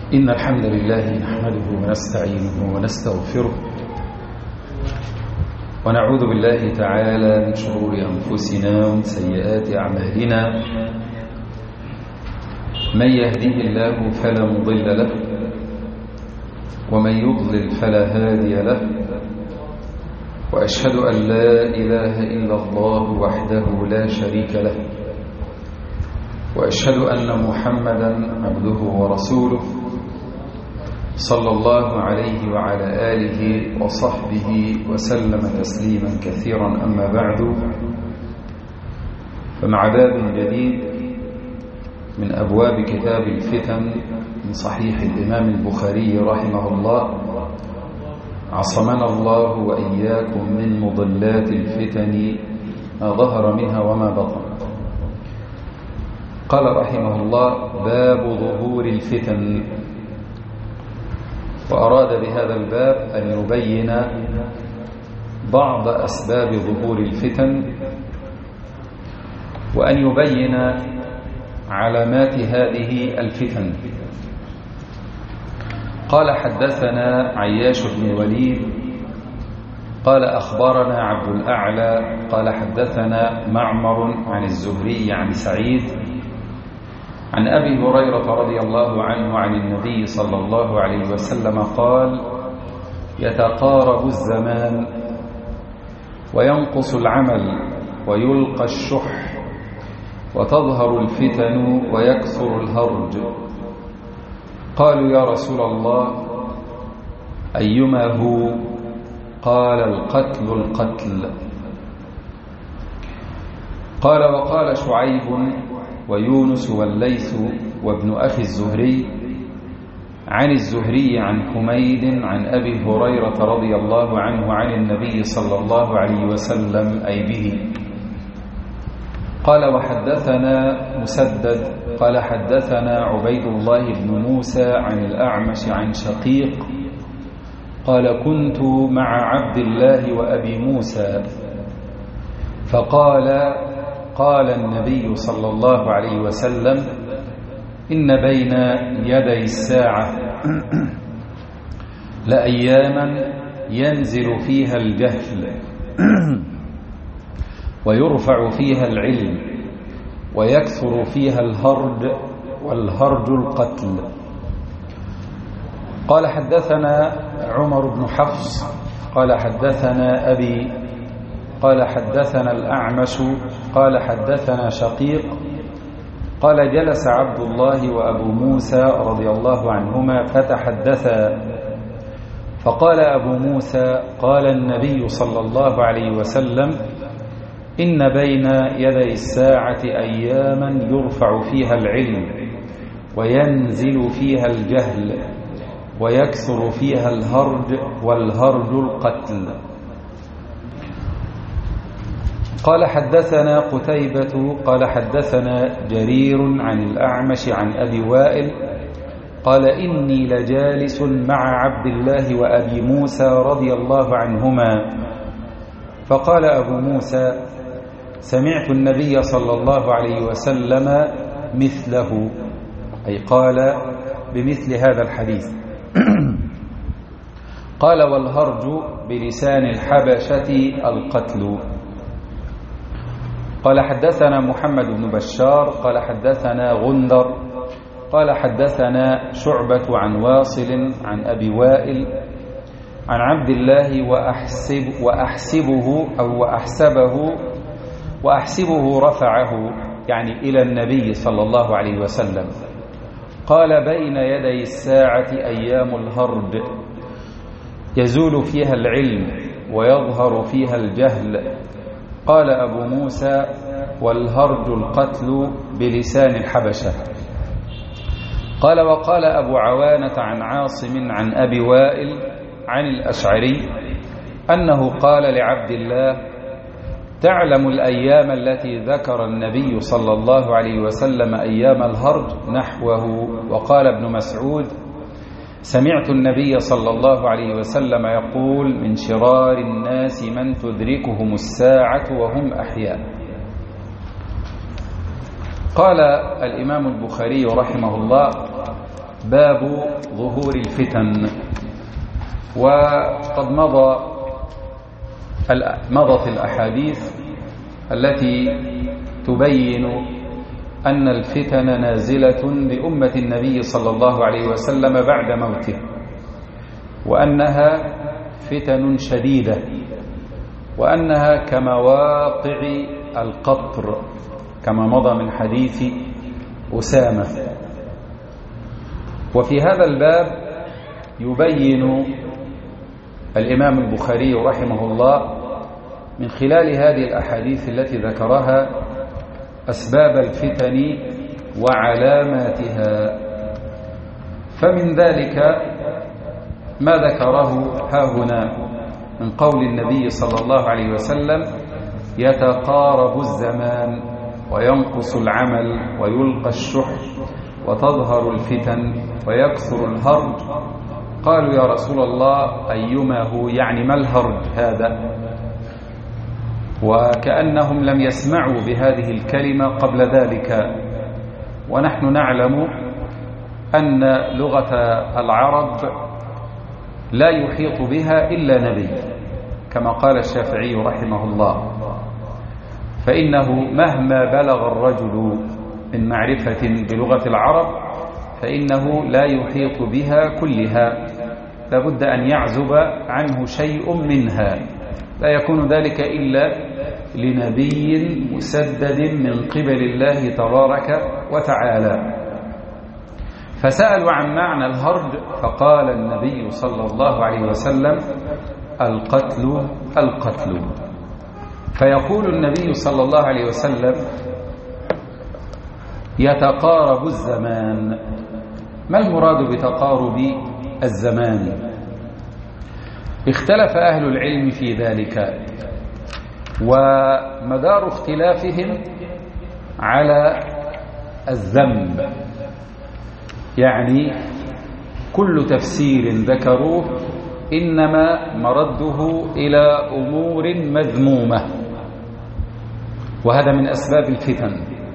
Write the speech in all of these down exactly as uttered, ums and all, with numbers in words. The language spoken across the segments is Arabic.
إن الحمد لله نحمده ونستعينه ونستغفره ونعوذ بالله تعالى من شرور أنفسنا ومن سيئات أعمالنا. من يهديه الله فلا مضل له ومن يضلل فلا هادي له، وأشهد أن لا إله إلا الله وحده لا شريك له، وأشهد أن محمدا عبده ورسوله صلى الله عليه وعلى آله وصحبه وسلم تسليما كثيرا. أما بعد، فمع باب جديد من أبواب كتاب الفتن من صحيح الإمام البخاري رحمه الله، عصمنا الله وإياكم من مضلات الفتن ما ظهر منها وما بطن. قال رحمه الله: باب ظهور الفتن. وأراد بهذا الباب أن يبين بعض أسباب ظهور الفتن، وأن يبين علامات هذه الفتن. قال: حدثنا عياش بن الوليد قال: أخبرنا عبد الأعلى قال: حدثنا معمر عن الزهري عن سعيد عن أبي هريرة رضي الله عنه عن النبي صلى الله عليه وسلم قال: يتقارب الزمان وينقص العمل ويلقى الشح وتظهر الفتن ويكثر الهرج. قالوا: يا رسول الله، أيما هو؟ قال: القتل القتل. قال: وقال شعيب ويونس والليث وابن أخي الزهري عن الزهري عن حميد عن أبي هريرة رضي الله عنه عن النبي صلى الله عليه وسلم أي به. قال: وحدثنا مسدد قال: حدثنا عبيد الله بن موسى عن الأعمش عن شقيق قال: كنت مع عبد الله وأبي موسى فقال: قال النبي صلى الله عليه وسلم: إن بين يدي الساعة لأياما ينزل فيها الجهل ويرفع فيها العلم ويكثر فيها الهرج، والهرج القتل. قال: حدثنا عمر بن حفص قال: حدثنا أبي قال: حدثنا الأعمش قال: حدثنا شقيق قال: جلس عبد الله وأبو موسى رضي الله عنهما فتحدثا، فقال أبو موسى: قال النبي صلى الله عليه وسلم: إن بين يدي الساعة أياما يرفع فيها العلم وينزل فيها الجهل ويكثر فيها الهرج، والهرج القتل. قال: حدثنا قتيبة قال: حدثنا جرير عن الأعمش عن أبي وائل قال: إني لجالس مع عبد الله وأبي موسى رضي الله عنهما، فقال أبو موسى: سمعت النبي صلى الله عليه وسلم مثله، أي قال بمثل هذا الحديث. قال: والهرج بلسان الحبشة القتل. قال: حدثنا محمد بن بشار قال: حدثنا غندر قال: حدثنا شعبة عن واصل عن أبي وائل عن عبد الله وأحسب وأحسبه أو وأحسبه وأحسبه رفعه، يعني إلى النبي صلى الله عليه وسلم. قال: بين يدي الساعة أيام الهرج يزول فيها العلم ويظهر فيها الجهل. قال أبو موسى: والهرج القتل بلسان الحبشة. قال: وقال أبو عوانة عن عاصم عن أبي وائل عن الأشعري أنه قال لعبد الله: تعلم الأيام التي ذكر النبي صلى الله عليه وسلم أيام الهرج نحوه. وقال ابن مسعود: سمعت النبي صلى الله عليه وسلم يقول: من شرار الناس من تدركهم الساعة وهم أحياء. قال الإمام البخاري رحمه الله: باب ظهور الفتن. وقد مضى مضت الأحاديث التي تبين أن الفتن نازلة بأمة النبي صلى الله عليه وسلم بعد موته، وأنها فتن شديدة، وأنها كمواقع القطر كما مضى من حديث أسامة. وفي هذا الباب يبين الإمام البخاري رحمه الله من خلال هذه الأحاديث التي ذكرها أسباب الفتن وعلاماتها. فمن ذلك ما ذكره ها هنا من قول النبي صلى الله عليه وسلم: يتقارب الزمان وينقص العمل ويلقى الشح وتظهر الفتن ويكثر الهرج. قالوا: يا رسول الله أيما هو؟ يعني ما الهرج هذا؟ وكأنهم لم يسمعوا بهذه الكلمة قبل ذلك، ونحن نعلم أن لغة العرب لا يحيط بها إلا نبي، كما قال الشافعي رحمه الله، فإنه مهما بلغ الرجل من معرفة بلغة العرب فإنه لا يحيط بها كلها، لابد أن يعزب عنه شيء منها، لا يكون ذلك إلا لنبي مسدد من قبل الله تبارك وتعالى. فسألوا عن معنى الهرج، فقال النبي صلى الله عليه وسلم: القتل القتل. فيقول النبي صلى الله عليه وسلم: يتقارب الزمان. ما المراد بتقارب الزمان؟ اختلف أهل العلم في ذلك، ومدار اختلافهم على الذنب، يعني كل تفسير ذكروه إنما مرده إلى أمور مذمومة، وهذا من أسباب الفتن.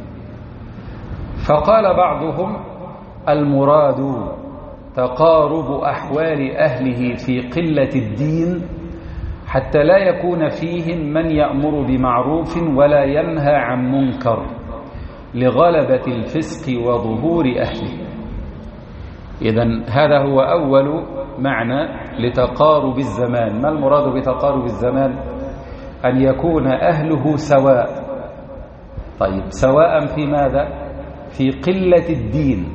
فقال بعضهم: المراد تقارب أحوال أهله في قلة الدين حتى لا يكون فيهم من يأمر بمعروف ولا ينهى عن منكر لغلبة الفسق وظهور أهله. إذن هذا هو أول معنى لتقارب الزمان. ما المراد بتقارب الزمان؟ أن يكون أهله سواء. طيب، سواء في ماذا؟ في قلة الدين،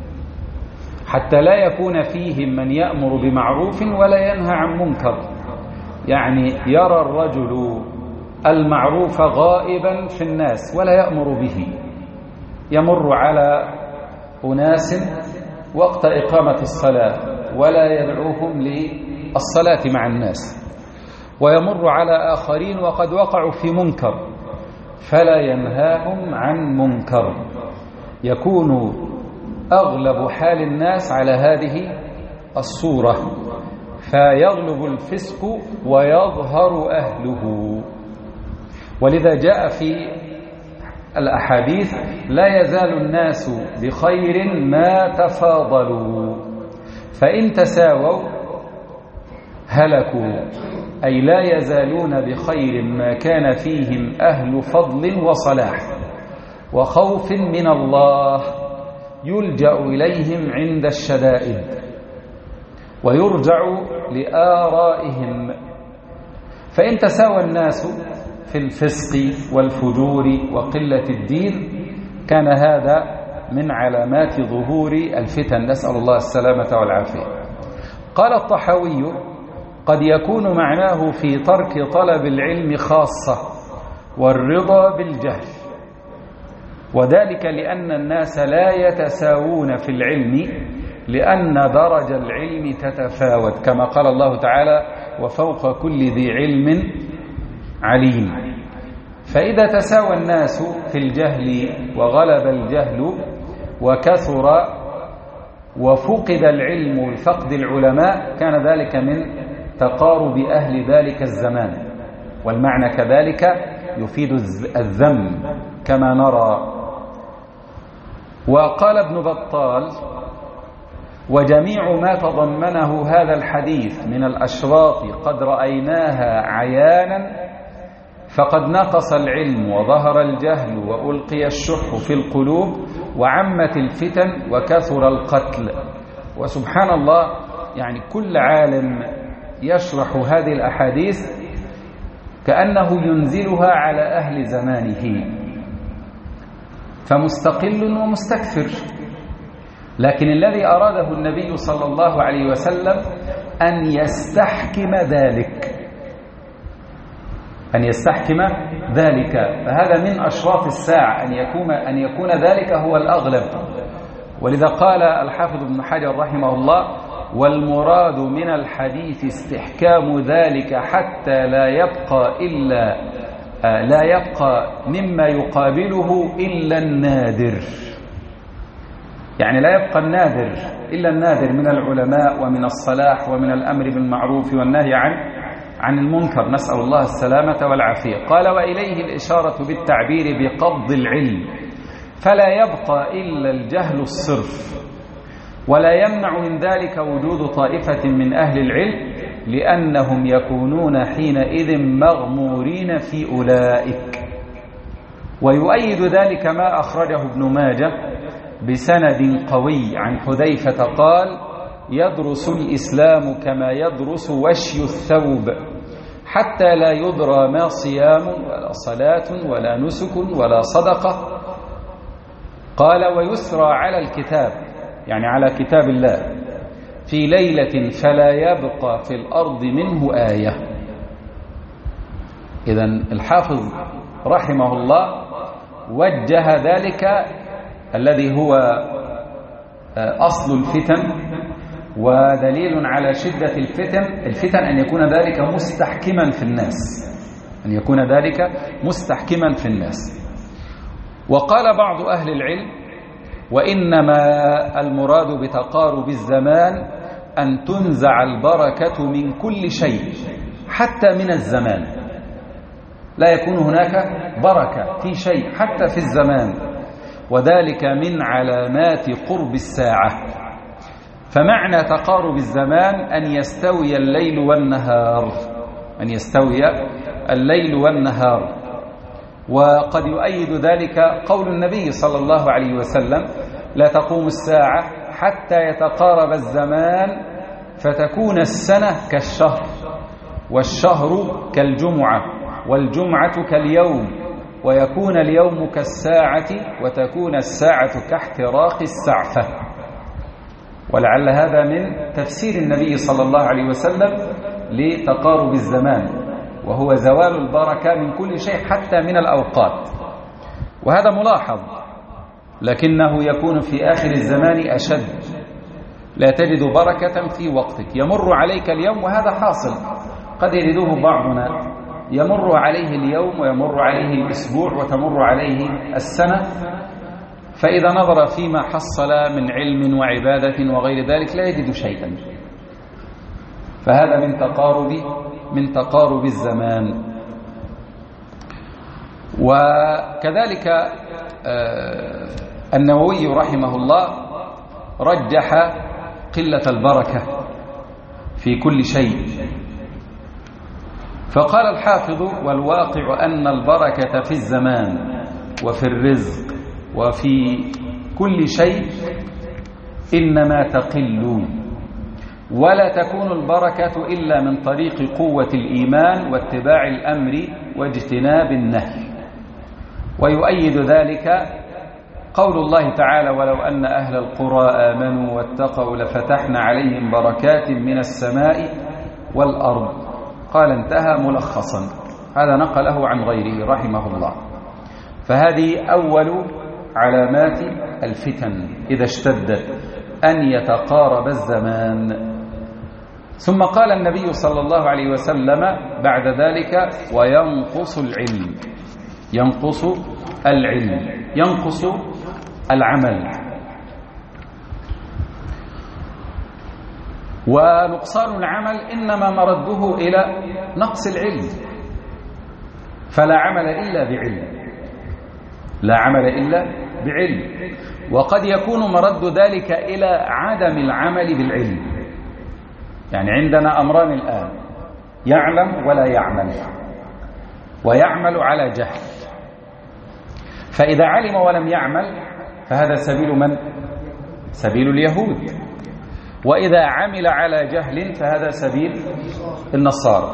حتى لا يكون فيهم من يأمر بمعروف ولا ينهى عن منكر، يعني يرى الرجل المعروف غائبا في الناس ولا يأمر به، يمر على أناس وقت إقامة الصلاة ولا يدعوهم للصلاة مع الناس، ويمر على آخرين وقد وقعوا في منكر فلا ينهاهم عن منكر. يكون أغلب حال الناس على هذه الصورة، فيغلب الفسق ويظهر أهله. ولذا جاء في الأحاديث: لا يزال الناس بخير ما تفاضلوا، فإن تساووا هلكوا، أي لا يزالون بخير ما كان فيهم أهل فضل وصلاح وخوف من الله يلجأ إليهم عند الشدائد ويرجع لآرائهم. فإن تساوى الناس في الفسق والفجور وقلة الدين كان هذا من علامات ظهور الفتن، نسأل الله السلامة والعافية. قال الطحاوي: قد يكون معناه في ترك طلب العلم خاصة والرضا بالجهل، وذلك لأن الناس لا يتساوون في العلم لأن درجة العلم تتفاوت، كما قال الله تعالى: وفوق كل ذي علم عليم. فإذا تساوى الناس في الجهل وغلب الجهل وكثر وفقد العلم بفقد العلماء كان ذلك من تقارب أهل ذلك الزمان، والمعنى كذلك يفيد الذم كما نرى. وقال ابن بطال: وجميع ما تضمنه هذا الحديث من الأشراط قد رأيناها عيانا، فقد نقص العلم وظهر الجهل وألقي الشح في القلوب وعمت الفتن وكثر القتل. وسبحان الله، يعني كل عالم يشرح هذه الأحاديث كأنه ينزلها على أهل زمانه، فمستقل ومستكثر. لكن الذي أراده النبي صلى الله عليه وسلم أن يستحكم ذلك، أن يستحكم ذلك. فهذا من أشراط الساعة أن يكون أن يكون ذلك هو الأغلب. ولذا قال الحافظ ابن حجر رحمه الله: والمراد من الحديث استحكام ذلك حتى لا يبقى إلا لا يبقى مما يقابله إلا النادر. يعني لا يبقى النادر إلا النادر من العلماء ومن الصلاح ومن الأمر بالمعروف والنهي عن عن المنكر، نسأل الله السلامة والعافية. قال: وإليه الإشارة بالتعبير بقبض العلم، فلا يبقى إلا الجهل الصرف، ولا يمنع من ذلك وجود طائفة من أهل العلم، لأنهم يكونون حينئذ مغمورين في أولئك. ويؤيد ذلك ما أخرجه ابن ماجه بسند قوي عن حذيفة قال: يدرس الإسلام كما يدرس وشي الثوب، حتى لا يدرى ما صيام ولا صلاة ولا نسك ولا صدقة. قال: ويسرى على الكتاب، يعني على كتاب الله، في ليلة فلا يبقى في الأرض منه آية. إذن الحافظ رحمه الله وجه ذلك الذي هو أصل الفتن ودليل على شدة الفتن الفتن أن يكون ذلك مستحكما في الناس، أن يكون ذلك مستحكما في الناس. وقال بعض أهل العلم: وإنما المراد بتقارب الزمان أن تنزع البركة من كل شيء حتى من الزمان، لا يكون هناك بركة في شيء حتى في الزمان، وذلك من علامات قرب الساعة. فمعنى تقارب الزمان أن يستوي الليل والنهار، أن يستوي الليل والنهار. وقد يؤيد ذلك قول النبي صلى الله عليه وسلم: لا تقوم الساعة حتى يتقارب الزمان فتكون السنة كالشهر، والشهر كالجمعة، والجمعة كاليوم، ويكون اليوم كالساعة، وتكون الساعة كاحتراق السعفة. ولعل هذا من تفسير النبي صلى الله عليه وسلم لتقارب الزمان، وهو زوال البركة من كل شيء حتى من الأوقات. وهذا ملاحظ، لكنه يكون في آخر الزمان أشد، لا تجد بركة في وقتك، يمر عليك اليوم، وهذا حاصل، قد يجده بعضنا، يمر عليه اليوم ويمر عليه الأسبوع وتمر عليه السنة، فإذا نظر فيما حصل من علم وعبادة وغير ذلك لا يجد شيئا. فهذا من تقارب من تقارب الزمان. وكذلك النووي رحمه الله رجح قلة البركة في كل شيء، فقال الحافظ: والواقع أن البركة في الزمان وفي الرزق وفي كل شيء إنما تقل، ولا تكون البركة إلا من طريق قوة الإيمان واتباع الأمر واجتناب النهي. ويؤيد ذلك قول الله تعالى: ولو أن أهل القرى آمنوا واتقوا لفتحنا عليهم بركات من السماء والأرض. قال: انتهى ملخصا. هذا نقله عن غيره رحمه الله. فهذه أول علامات الفتن إذا اشتدت، أن يتقارب الزمان. ثم قال النبي صلى الله عليه وسلم بعد ذلك: وينقص العلم، ينقص العلم، ينقص العمل. ونقصان العمل إنما مرده إلى نقص العلم، فلا عمل إلا بعلم، لا عمل إلا بعلم، وقد يكون مرد ذلك إلى عدم العمل بالعلم. يعني عندنا أمران الآن، يعلم ولا يعمل، ويعمل على جهل. فإذا علم ولم يعمل فهذا سبيل من؟ سبيل اليهود. وإذا عمل على جهل فهذا سبيل النصارى.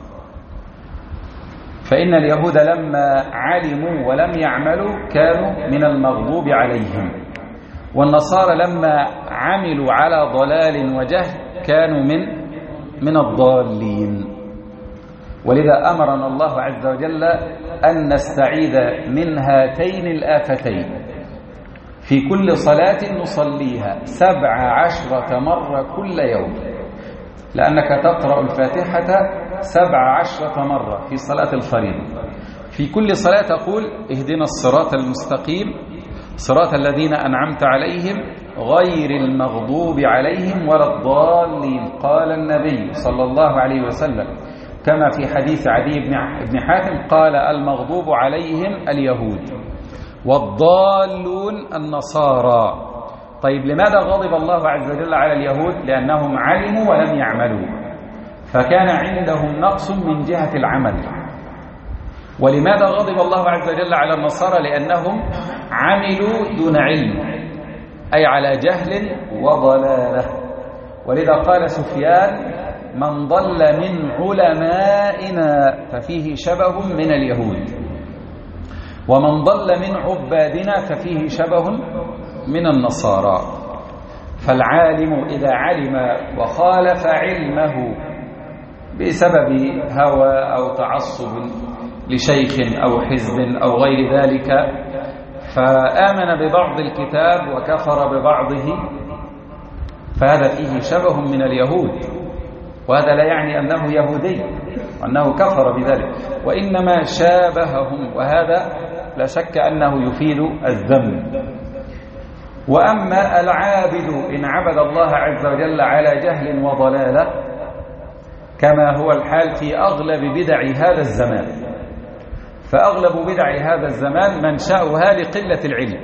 فإن اليهود لما علموا ولم يعملوا كانوا من المغضوب عليهم، والنصارى لما عملوا على ضلال وجهل كانوا من من الضالين. ولذا أمرنا الله عز وجل أن نستعيذ من هاتين الآفتين في كل صلاة نصليها سبع عشرة مرة كل يوم، لأنك تقرأ الفاتحة سبع عشرة مرة في صلاة الفريضة. في كل صلاة تقول اهدنا الصراط المستقيم صراط الذين أنعمت عليهم غير المغضوب عليهم ولا الضالين. قال النبي صلى الله عليه وسلم كما في حديث عدي بن حاتم قال المغضوب عليهم اليهود والضالون النصارى. طيب لماذا غضب الله عز وجل على اليهود؟ لأنهم علموا ولم يعملوا، فكان عندهم نقص من جهة العمل. ولماذا غضب الله عز وجل على النصارى؟ لأنهم عملوا دون علم، أي على جهل وضلالة. ولذا قال سفيان من ضل من علمائنا ففيه شبه من اليهود، ومن ضل من عبادنا ففيه شبه من النصارى. فالعالم إذا علم وخالف علمه بسبب هوى أو تعصب لشيخ أو حزب أو غير ذلك، فآمن ببعض الكتاب وكفر ببعضه، فهذا فيه شبه من اليهود. وهذا لا يعني أنه يهودي وأنه كفر بذلك، وإنما شابههم، وهذا لا شك أنه يفيد الذم. وأما العابد إن عبد الله عز وجل على جهل وضلالة كما هو الحال في أغلب بدع هذا الزمان، فأغلب بدع هذا الزمان منشأها لقلة العلم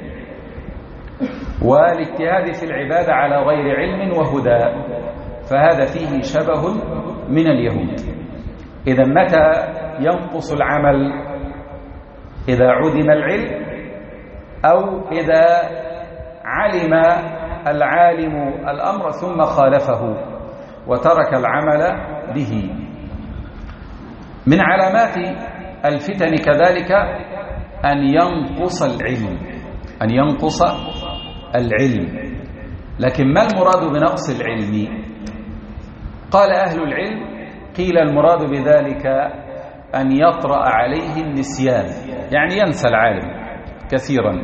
والاجتهاد في العبادة على غير علم وهدى، فهذا فيه شبه من اليهود. إذا متى ينقص العمل؟ إذا عدم العلم، أو إذا علم العالم الأمر ثم خالفه وترك العمل به. من علامات الفتن كذلك أن ينقص العلم، أن ينقص العلم. لكن ما المراد بنقص العلم؟ قال أهل العلم قيل المراد بذلك أن يطرأ عليه النسيان، يعني ينسى العالم كثيرا.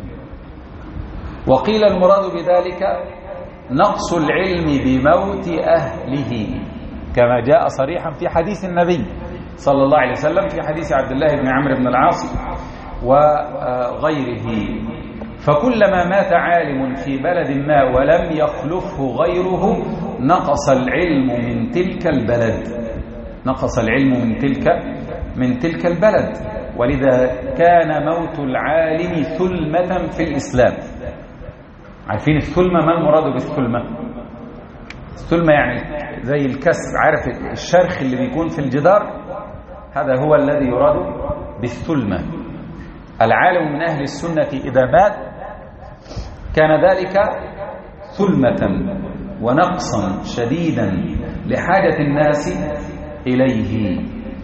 وقيل المراد بذلك نقص العلم بموت أهله، كما جاء صريحا في حديث النبي صلى الله عليه وسلم في حديث عبد الله بن عمرو بن العاص وغيره. فكلما مات عالم في بلد ما ولم يخلفه غيره نقص العلم من تلك البلد، نقص العلم من تلك من تلك البلد. ولذا كان موت العالم ثلمة في الإسلام. عارفين الثلمة؟ ما المراد بالثلمة؟ الثلمة يعني زي الكسر، عارف الشرخ اللي بيكون في الجدار؟ هذا هو الذي يراد بالثلمة. العالم من أهل السنة إذا مات كان ذلك ثلمة ونقصا شديدا لحاجة الناس إليه.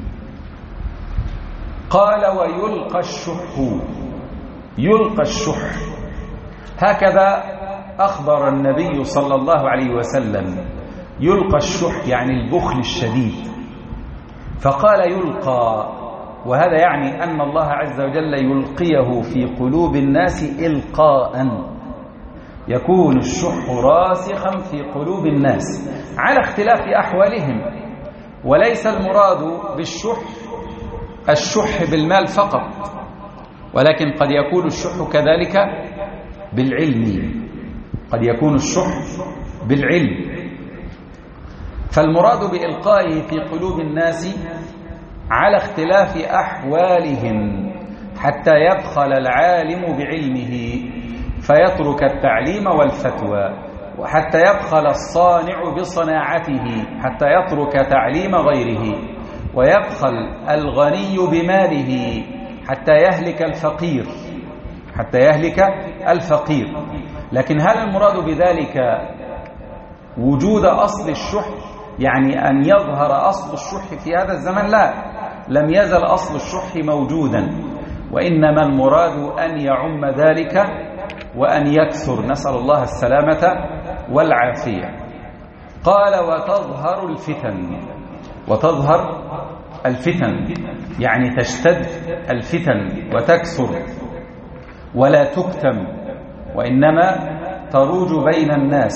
قال ويلقى الشح، يلقى الشح، هكذا أخبر النبي صلى الله عليه وسلم. يلقى الشح يعني البخل الشديد، فقال يلقى، وهذا يعني أن الله عز وجل يلقيه في قلوب الناس إلقاء، يكون الشح راسخا في قلوب الناس على اختلاف أحوالهم. وليس المراد بالشح الشح بالمال فقط، ولكن قد يكون الشح كذلك بالعلم، قد يكون الشح بالعلم. فالمراد بإلقائه في قلوب الناس على اختلاف أحوالهم، حتى يبخل العالم بعلمه فيترك التعليم والفتوى، وحتى يبخل الصانع بصناعته حتى يترك تعليم غيره، ويبخل الغني بماله حتى يهلك الفقير حتى يهلك الفقير. لكن هل المراد بذلك وجود أصل الشح، يعني أن يظهر أصل الشح في هذا الزمن؟ لا، لم يزل أصل الشح موجودا، وإنما المراد أن يعم ذلك وأن يكثر، نسأل الله السلامة والعافية. قال وتظهر الفتن، وتظهر الفتن يعني تشتد الفتن وتكثر ولا تكتم، وإنما تروج بين الناس،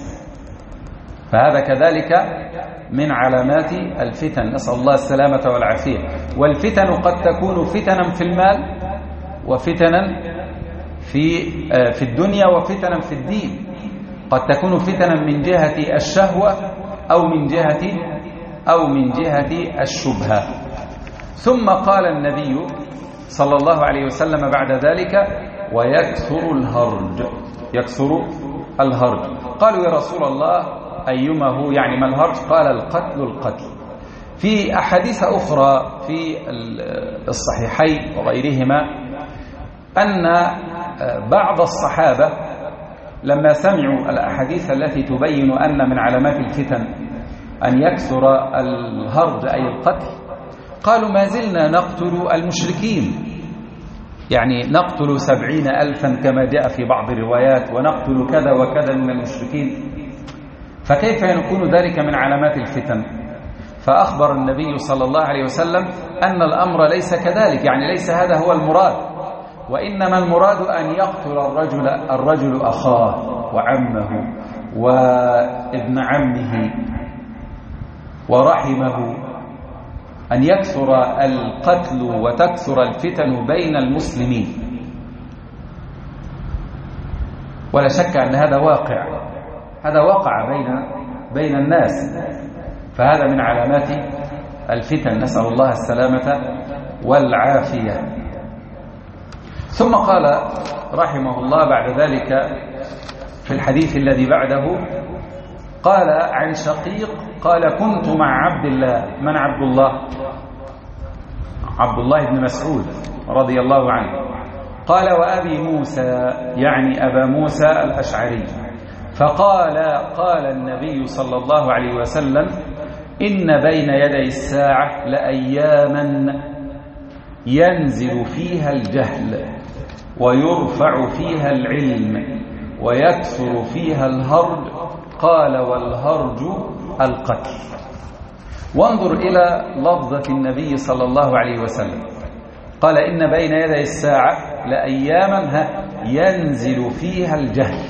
فهذا كذلك من علامات الفتن، نسأل الله السلامة والعافية. والفتن قد تكون فتنا في المال، وفتنا في في الدنيا، وفتنا في الدين. قد تكون فتنا من جهة الشهوة أو من جهة أو من جهة الشبهة. ثم قال النبي صلى الله عليه وسلم بعد ذلك ويكثر الهرج، يكثر الهرج. قالوا يا رسول الله أيما هو، يعني ما الهرج؟ قال القتل القتل. في أحاديث أخرى في الصحيحين وغيرهما أن بعض الصحابة لما سمعوا الأحاديث التي تبين أن من علامات الفتن أن يكثر الهرج أي القتل، قالوا ما زلنا نقتل المشركين، يعني نقتل سبعين ألفا كما جاء في بعض الروايات، ونقتل كذا وكذا من المشركين، فكيف يكون ذلك من علامات الفتن؟ فأخبر النبي صلى الله عليه وسلم أن الأمر ليس كذلك، يعني ليس هذا هو المراد، وإنما المراد أن يقتل الرجل الرجل أخاه وعمه وابن عمه ورحمه، أن يكثر القتل وتكثر الفتن بين المسلمين. ولا شك أن هذا واقع، هذا وقع بين بين الناس، فهذا من علامات الفتن، نسأل الله السلامة والعافية. ثم قال رحمه الله بعد ذلك في الحديث الذي بعده، قال عن شقيق قال كنت مع عبد الله. من عبد الله؟ عبد الله بن مسعود رضي الله عنه. قال وأبي موسى، يعني أبا موسى الأشعري. فقال قال النبي صلى الله عليه وسلم إن بين يدي الساعة لأياما ينزل فيها الجهل ويرفع فيها العلم ويكثر فيها الهرج. قال والهرج القتل. وانظر إلى لفظة النبي صلى الله عليه وسلم، قال إن بين يدي الساعة لأياما ينزل فيها الجهل،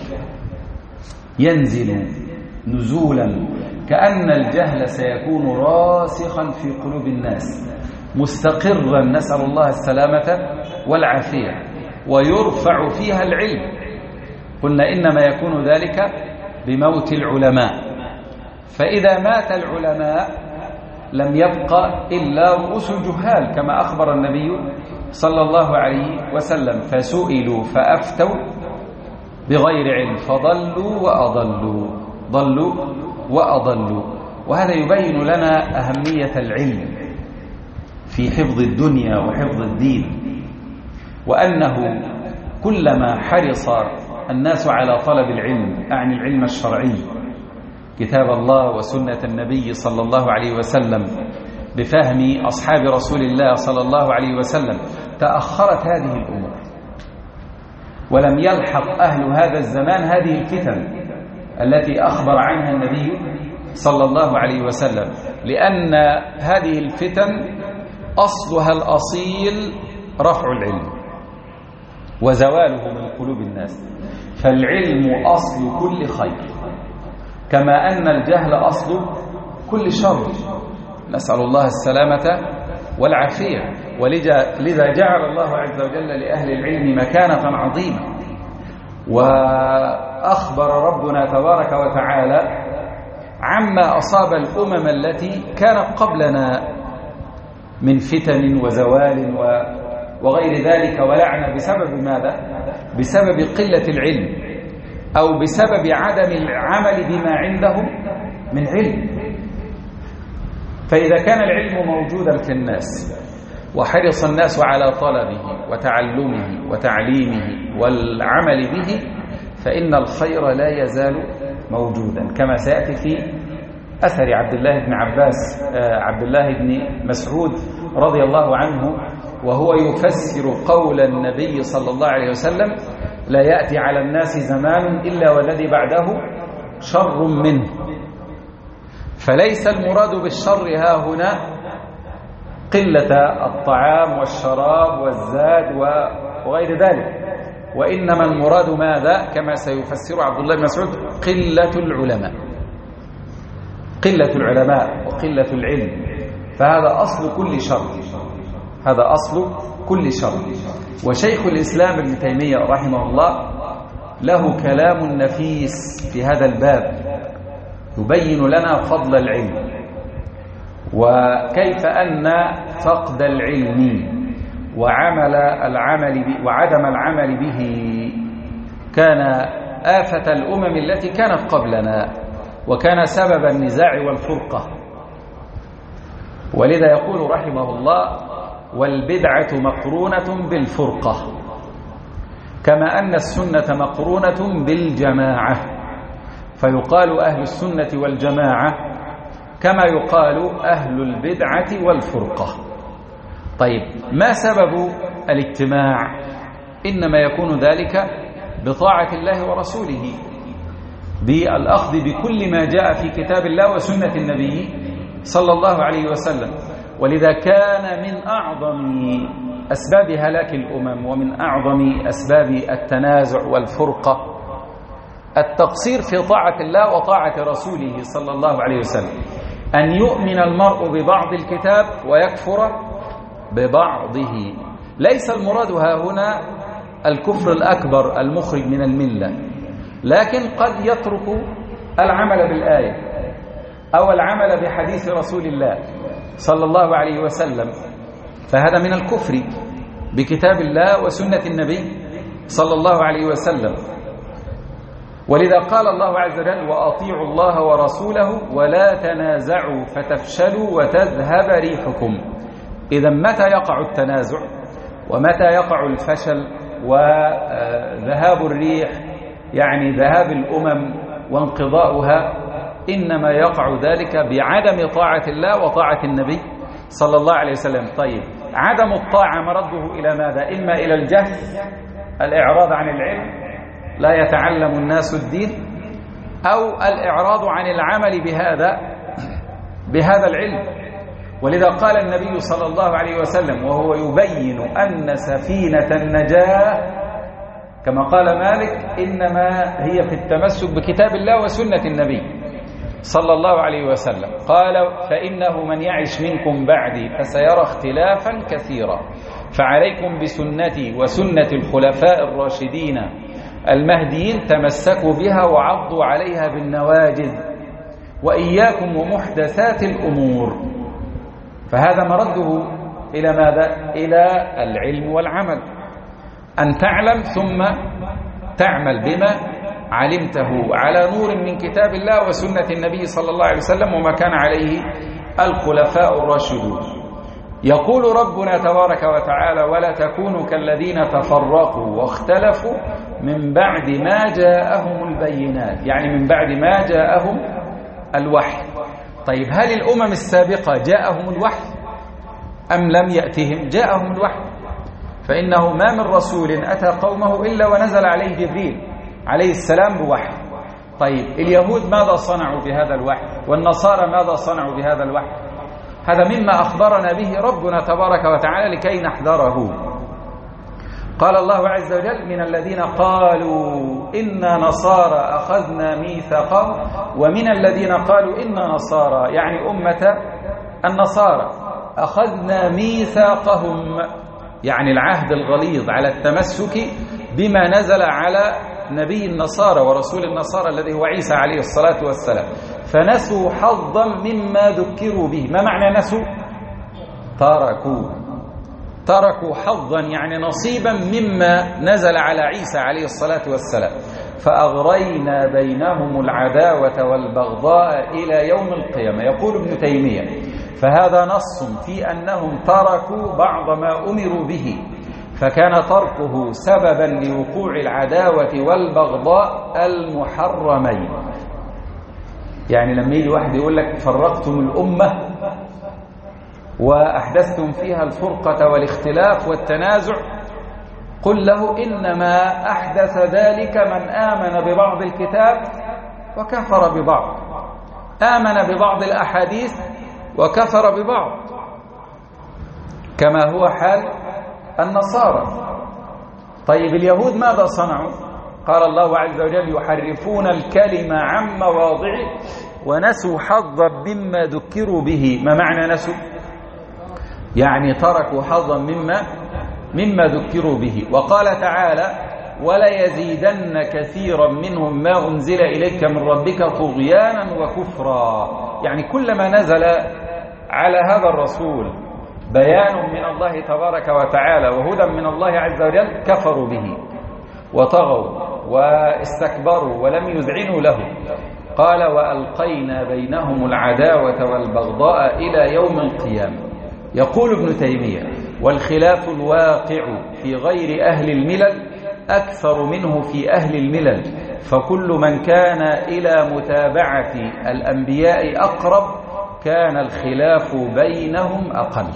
ينزل نزولا، كأن الجهل سيكون راسخا في قلوب الناس مستقرا، نسأل الله السلامة والعافية. ويرفع فيها العلم، قلنا إنما يكون ذلك بموت العلماء، فإذا مات العلماء لم يبقى إلا رؤوس الجهال كما أخبر النبي صلى الله عليه وسلم، فسئلوا فأفتوا بغير علم فضلوا وأضلوا، ضلوا وأضلوا. وهذا يبين لنا أهمية العلم في حفظ الدنيا وحفظ الدين، وأنه كلما حرص الناس على طلب العلم، أعني العلم الشرعي، كتاب الله وسنة النبي صلى الله عليه وسلم بفهم أصحاب رسول الله صلى الله عليه وسلم، تأخرت هذه الأمور ولم يلحق أهل هذا الزمان هذه الفتن التي أخبر عنها النبي صلى الله عليه وسلم، لأن هذه الفتن أصلها الأصيل رفع العلم وزواله من قلوب الناس، فالعلم أصل كل خير، كما أن الجهل أصل كل شر، نسأل الله السلامة والعافية. ولذا جعل الله عز وجل لأهل العلم مكانة عظيمة. وأخبر ربنا تبارك وتعالى عما أصاب الأمم التي كانت قبلنا من فتن وزوال وغير ذلك، ولعنة بسبب ماذا؟ بسبب قلة العلم أو بسبب عدم العمل بما عندهم من علم. فإذا كان العلم موجودا في الناس وحرص الناس على طلبه وتعلمه وتعليمه والعمل به، فإن الخير لا يزال موجودا، كما سيأتي في أثر عبد الله بن عباس عبد الله بن مسعود رضي الله عنه وهو يفسر قول النبي صلى الله عليه وسلم: لا يأتي على الناس زمان إلا والذي بعده شر منه. فليس المراد بالشر ها هنا قلة الطعام والشراب والزاد وغير ذلك، وإنما المراد ماذا؟ كما سيفسر عبد الله بن مسعود: قلة العلماء، قلة العلماء وقلة العلم. فهذا أصل كل شر، هذا أصل كل شر. وشيخ الإسلام ابن تيمية رحمه الله له كلام نفيس في هذا الباب يبين لنا فضل العلم، وكيف أن فقد العلم وعمل العمل به وعدم العمل به كان آفة الأمم التي كانت قبلنا، وكان سبب النزاع والفرقة. ولذا يقول رحمه الله: والبدعة مقرونة بالفرقة، كما أن السنة مقرونة بالجماعة، فيقال أهل السنة والجماعة كما يقال أهل البدعة والفرقة. طيب، ما سبب الاجتماع؟ إنما يكون ذلك بطاعة الله ورسوله، بالأخذ بكل ما جاء في كتاب الله وسنة النبي صلى الله عليه وسلم. ولذا كان من أعظم أسباب هلاك الأمم ومن أعظم أسباب التنازع والفرقة التقصير في طاعة الله وطاعة رسوله صلى الله عليه وسلم، أن يؤمن المرء ببعض الكتاب ويكفر ببعضه. ليس المراد ها هنا الكفر الأكبر المخرج من الملة، لكن قد يترك العمل بالآية أو العمل بحديث رسول الله صلى الله عليه وسلم، فهذا من الكفر بكتاب الله وسنة النبي صلى الله عليه وسلم. ولذا قال الله عز وجل: وأطيعوا الله ورسوله ولا تنازعوا فتفشلوا وتذهب ريحكم. إذا متى يقع التنازع ومتى يقع الفشل وذهاب الريح، يعني ذهاب الأمم وانقضاؤها؟ إنما يقع ذلك بعدم طاعة الله وطاعة النبي صلى الله عليه وسلم. طيب، عدم الطاعة مرده إلى ماذا؟ إما إلى الجهل، الإعراض عن العلم، لا يتعلم الناس الدين، أو الإعراض عن العمل بهذا بهذا العلم. ولذا قال النبي صلى الله عليه وسلم وهو يبين أن سفينة النجاة كما قال مالك: إنما هي في التمسك بكتاب الله وسنة النبي صلى الله عليه وسلم. قال: فإنه من يعش منكم بعدي فسيرى اختلافا كثيرا، فعليكم بسنتي وسنة الخلفاء الراشدين المهديين، تمسكوا بها وعضوا عليها بالنواجذ، وإياكم ومحدثات الأمور. فهذا مرده إلى ماذا؟ إلى العلم والعمل، أن تعلم ثم تعمل بما علمته على نور من كتاب الله وسنة النبي صلى الله عليه وسلم وما كان عليه الخلفاء الراشدون. يقول ربنا تبارك وتعالى: ولا تكونوا كالذين تفرقوا واختلفوا من بعد ما جاءهم البينات، يعني من بعد ما جاءهم الوحي. طيب، هل الأمم السابقة جاءهم الوحي أم لم يأتهم؟ جاءهم الوحي، فإنه ما من رسول أتى قومه إلا ونزل عليه جبريل عليه السلام بوحي. طيب، اليهود ماذا صنعوا بهذا الوحي؟ والنصارى ماذا صنعوا بهذا الوحي؟ هذا مما أخبرنا به ربنا تبارك وتعالى لكي نحذره. قال الله عز وجل: من الذين قالوا إنا نصارى أخذنا ميثاقهم، ومن الذين قالوا إنا نصارى، يعني أمة النصارى، أخذنا ميثاقهم، يعني العهد الغليظ على التمسك بما نزل على نبي النصارى ورسول النصارى الذي هو عيسى عليه الصلاة والسلام، فنسوا حظا مما ذكروا به. ما معنى نسوا؟ تركوا. تركوا حظا يعني نصيبا مما نزل على عيسى عليه الصلاة والسلام، فأغرينا بينهم العداوة والبغضاء إلى يوم القيامة. يقول ابن تيمية: فهذا نص في أنهم تركوا بعض ما أمروا به، فكان تركه سببا لوقوع العداوة والبغضاء المحرمين. يعني لما يجي واحد يقول لك فرقتم الأمة وأحدثتم فيها الفرقة والاختلاف والتنازع، قل له: إنما أحدث ذلك من آمن ببعض الكتاب وكفر ببعض، آمن ببعض الأحاديث وكفر ببعض، كما هو حال النصارى. طيب اليهود ماذا صنعوا؟ قال الله عز وجل: يحرفون الكلم عن مواضعه ونسوا حظا مما ذكروا به. ما معنى نسوا؟ يعني تركوا حظا مما مما ذكروا به. وقال تعالى: ولا يزيدن كثيرا منهم ما أنزل إليك من ربك طغيانا وكفرا. يعني كلما نزل على هذا الرسول بيان من الله تبارك وتعالى وهدى من الله عز وجل كفروا به وطغوا واستكبروا ولم يذعنوا له. قال: وألقينا بينهم العداوة والبغضاء إلى يوم القيامة. يقول ابن تيمية: والخلاف الواقع في غير أهل الملل أكثر منه في أهل الملل، فكل من كان إلى متابعة الأنبياء أقرب كان الخلاف بينهم أقل.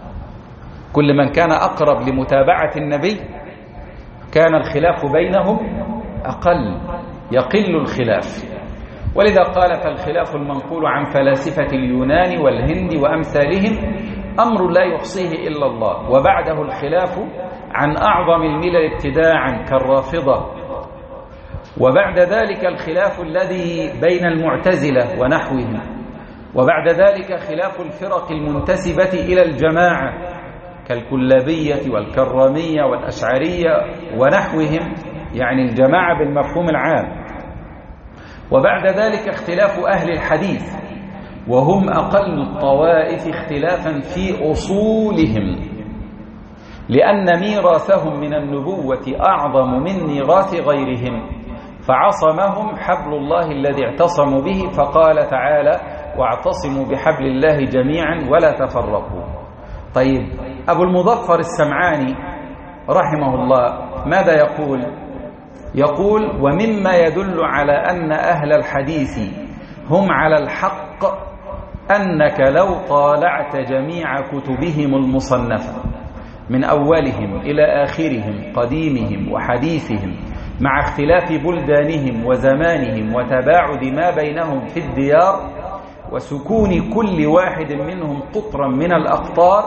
كل من كان أقرب لمتابعة النبي كان الخلاف بينهم أقل، يقل الخلاف. ولذا قال: فالخلاف المنقول عن فلاسفة اليونان والهند وأمثالهم أمر لا يحصيه إلا الله، وبعده الخلاف عن أعظم الملل ابتداعا كالرافضة، وبعد ذلك الخلاف الذي بين المعتزلة ونحوهم، وبعد ذلك خلاف الفرق المنتسبة إلى الجماعة كالكلابية والكرامية والأشعرية ونحوهم، يعني الجماعة بالمفهوم العام. وبعد ذلك اختلاف أهل الحديث، وهم أقل الطوائف اختلافا في أصولهم، لأن ميراثهم من النبوة أعظم من ميراث غيرهم، فعصمهم حبل الله الذي اعتصموا به، فقال تعالى: واعتصموا بحبل الله جميعا ولا تفرقوا. طيب أبو المظفر السمعاني رحمه الله ماذا يقول؟ يقول: ومما يدل على أن أهل الحديث هم على الحق أنك لو طالعت جميع كتبهم المصنفة من أولهم إلى آخرهم قديمهم وحديثهم مع اختلاف بلدانهم وزمانهم وتباعد ما بينهم في الديار وسكون كل واحد منهم قطرا من الأقطار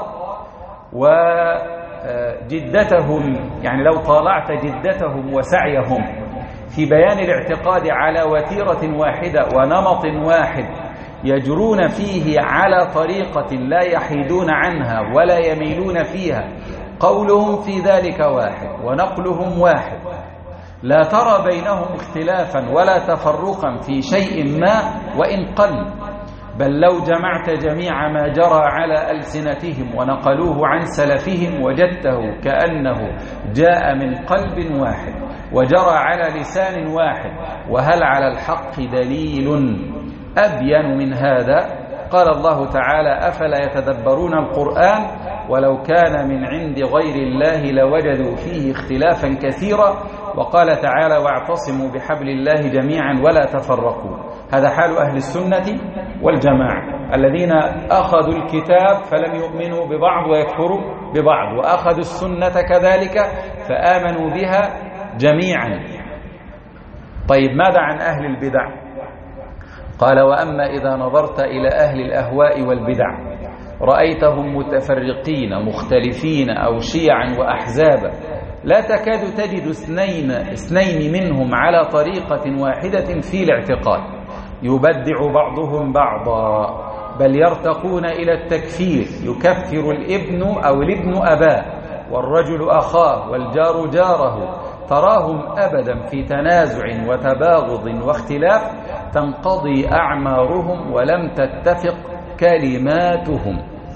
وجدتهم، يعني لو طالعت جدتهم وسعيهم في بيان الاعتقاد على وتيرة واحدة ونمط واحد يجرون فيه على طريقة لا يحيدون عنها ولا يميلون فيها، قولهم في ذلك واحد ونقلهم واحد، لا ترى بينهم اختلافا ولا تفرقا في شيء ما وإن قل، بل لو جمعت جميع ما جرى على ألسنتهم ونقلوه عن سلفهم وجدته كأنه جاء من قلب واحد وجرى على لسان واحد. وهل على الحق دليل أبين من هذا؟ قال الله تعالى: أفلا يتدبرون القرآن ولو كان من عند غير الله لوجدوا فيه اختلافا كثيرا. وقال تعالى: واعتصموا بحبل الله جميعا ولا تفرقوا. هذا حال أهل السنة والجماعة الذين أخذوا الكتاب فلم يؤمنوا ببعض ويكفروا ببعض، وأخذوا السنة كذلك فآمنوا بها جميعا. طيب ماذا عن أهل البدع؟ قال: وأما إذا نظرت إلى أهل الأهواء والبدع رأيتهم متفرقين مختلفين أو شيعا وأحزابا، لا تكاد تجد اثنين, اثنين منهم على طريقة واحدة في الاعتقاد، يبدع بعضهم بعضا، بل يرتقون إلى التكفير، يكفر الابن أو الابن أباه والرجل أخاه والجار جاره. تراهم أبدا في تنازع وتباغض واختلاف تنقضي أعمارهم ولم تتفق كلماتهم.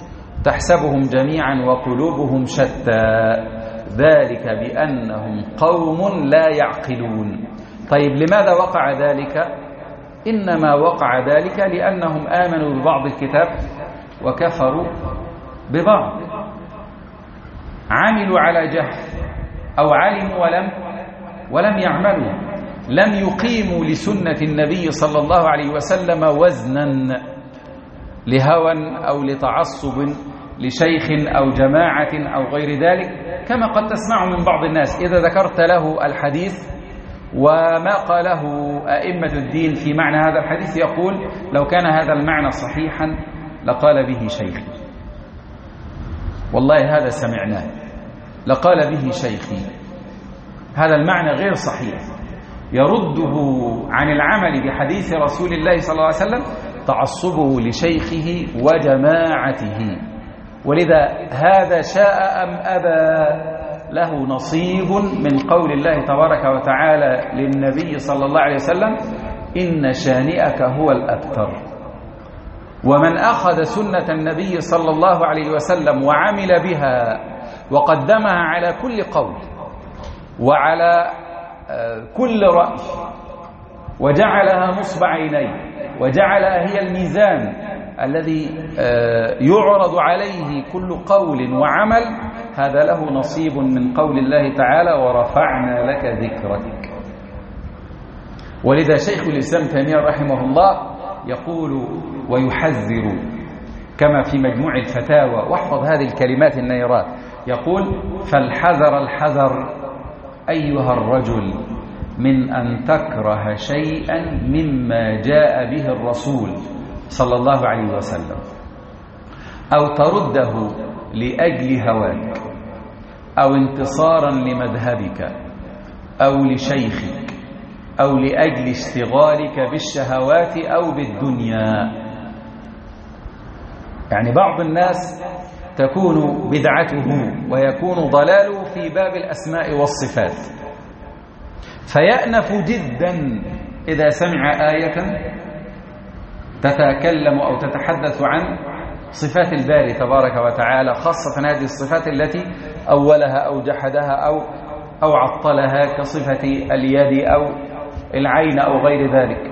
تحسبهم جميعا وقلوبهم شتى ذلك بأنهم قوم لا يعقلون. طيب لماذا وقع ذلك؟ إنما وقع ذلك لأنهم آمنوا ببعض الكتاب وكفروا ببعض، عملوا على جهل أو علموا ولم ولم يعملوا، لم يقيموا لسنة النبي صلى الله عليه وسلم وزنا لهوى أو لتعصب لشيخ أو جماعة أو غير ذلك، كما قد تسمع من بعض الناس إذا ذكرت له الحديث وما قاله أئمة الدين في معنى هذا الحديث يقول لو كان هذا المعنى صحيحا لقال به شيخي، والله هذا سمعناه لقال به شيخي، هذا المعنى غير صحيح، يرده عن العمل بحديث رسول الله صلى الله عليه وسلم تعصبه لشيخه وجماعته. ولذا هذا شاء أم أبى له نصيب من قول الله تبارك وتعالى للنبي صلى الله عليه وسلم إن شانئك هو الأبتر. ومن أخذ سنة النبي صلى الله عليه وسلم وعمل بها وقدمها على كل قول وعلى كل رأي وجعلها نصب عينيه وجعلها هي الميزان الذي يعرض عليه كل قول وعمل، هذا له نصيب من قول الله تعالى ورفعنا لك ذكرك. ولذا شيخ الإسلام تيمية رحمه الله يقول ويحذر كما في مجموع الفتاوى، واحفظ هذه الكلمات النيرات، يقول فالحذر الحذر أيها الرجل من أن تكره شيئا مما جاء به الرسول صلى الله عليه وسلم أو ترده لأجل هواك أو انتصارا لمذهبك أو لشيخك أو لأجل اشتغالك بالشهوات أو بالدنيا. يعني بعض الناس تكون بدعته ويكون ضلاله في باب الأسماء والصفات، فيأنف جدا إذا سمع آية تتكلم أو تتحدث عن صفات الباري تبارك وتعالى، خاصة هذه الصفات التي أولها أو جحدها أو أو عطلها كصفة اليد أو العين أو غير ذلك.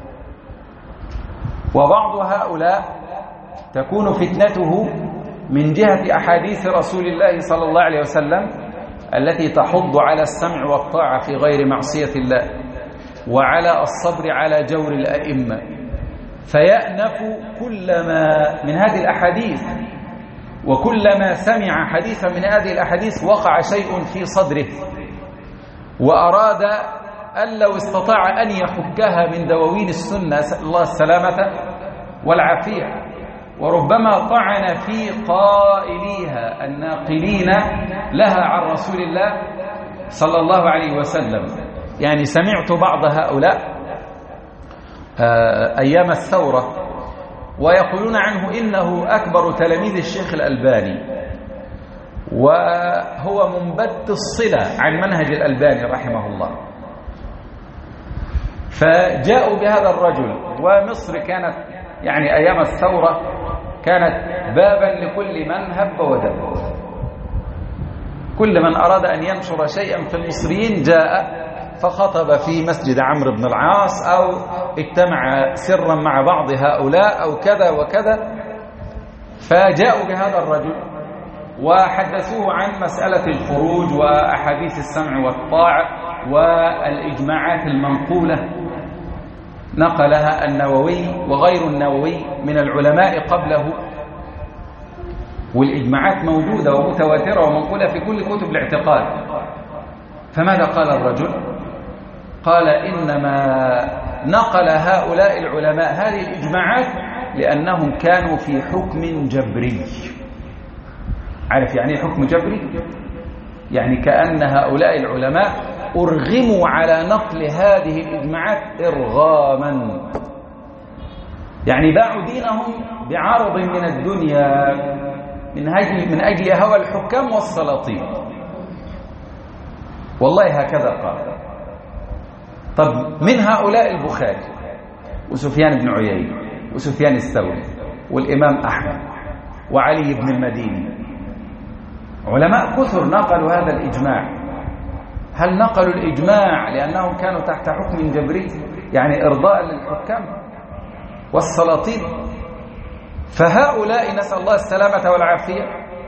وبعض هؤلاء تكون فتنته من جهة أحاديث رسول الله صلى الله عليه وسلم التي تحض على السمع والطاعة في غير معصية الله وعلى الصبر على جور الأئمة، فيأنف كلما من هذه الأحاديث، وكلما سمع حديثا من هذه الأحاديث وقع شيء في صدره وأراد أن لو استطاع أن يحكها من دواوين السنة، نسأل الله السلامة والعافية، وربما طعن في قائليها الناقلين لها عن رسول الله صلى الله عليه وسلم. يعني سمعت بعض هؤلاء أيام الثورة ويقولون عنه إنه أكبر تلاميذ الشيخ الألباني وهو منبت الصلة عن منهج الألباني رحمه الله. فجاءوا بهذا الرجل، ومصر كانت يعني أيام الثورة كانت بابا لكل من هب ودب، كل من أراد أن ينشر شيئا في المصريين جاء فخطب في مسجد عمرو بن العاص أو اجتمع سرا مع بعض هؤلاء أو كذا وكذا. فجاءوا بهذا الرجل وحدثوه عن مسألة الخروج وأحاديث السمع والطاعة والإجماعات المنقولة نقلها النووي وغير النووي من العلماء قبله، والإجماعات موجودة ومتواترة ومنقولة في كل كتب الاعتقاد. فماذا قال الرجل؟ قال إنما نقل هؤلاء العلماء هذه الإجماعات لأنهم كانوا في حكم جبري. عارف يعني حكم جبري؟ يعني كأن هؤلاء العلماء أرغموا على نقل هذه الإجماعات إرغاما، يعني باعوا دينهم بعرض من الدنيا من أجل, من أجل هوى الحكام والسلاطين. والله هكذا قال. طب من هؤلاء البخاري وسفيان بن عيينة وسفيان الثوري والإمام أحمد وعلي بن المديني. علماء كثر نقلوا هذا الإجماع. هل نقلوا الإجماع لأنهم كانوا تحت حكم جبري، يعني إرضاء للحكام والسلاطين؟ فهؤلاء نسأل الله السلامة والعافية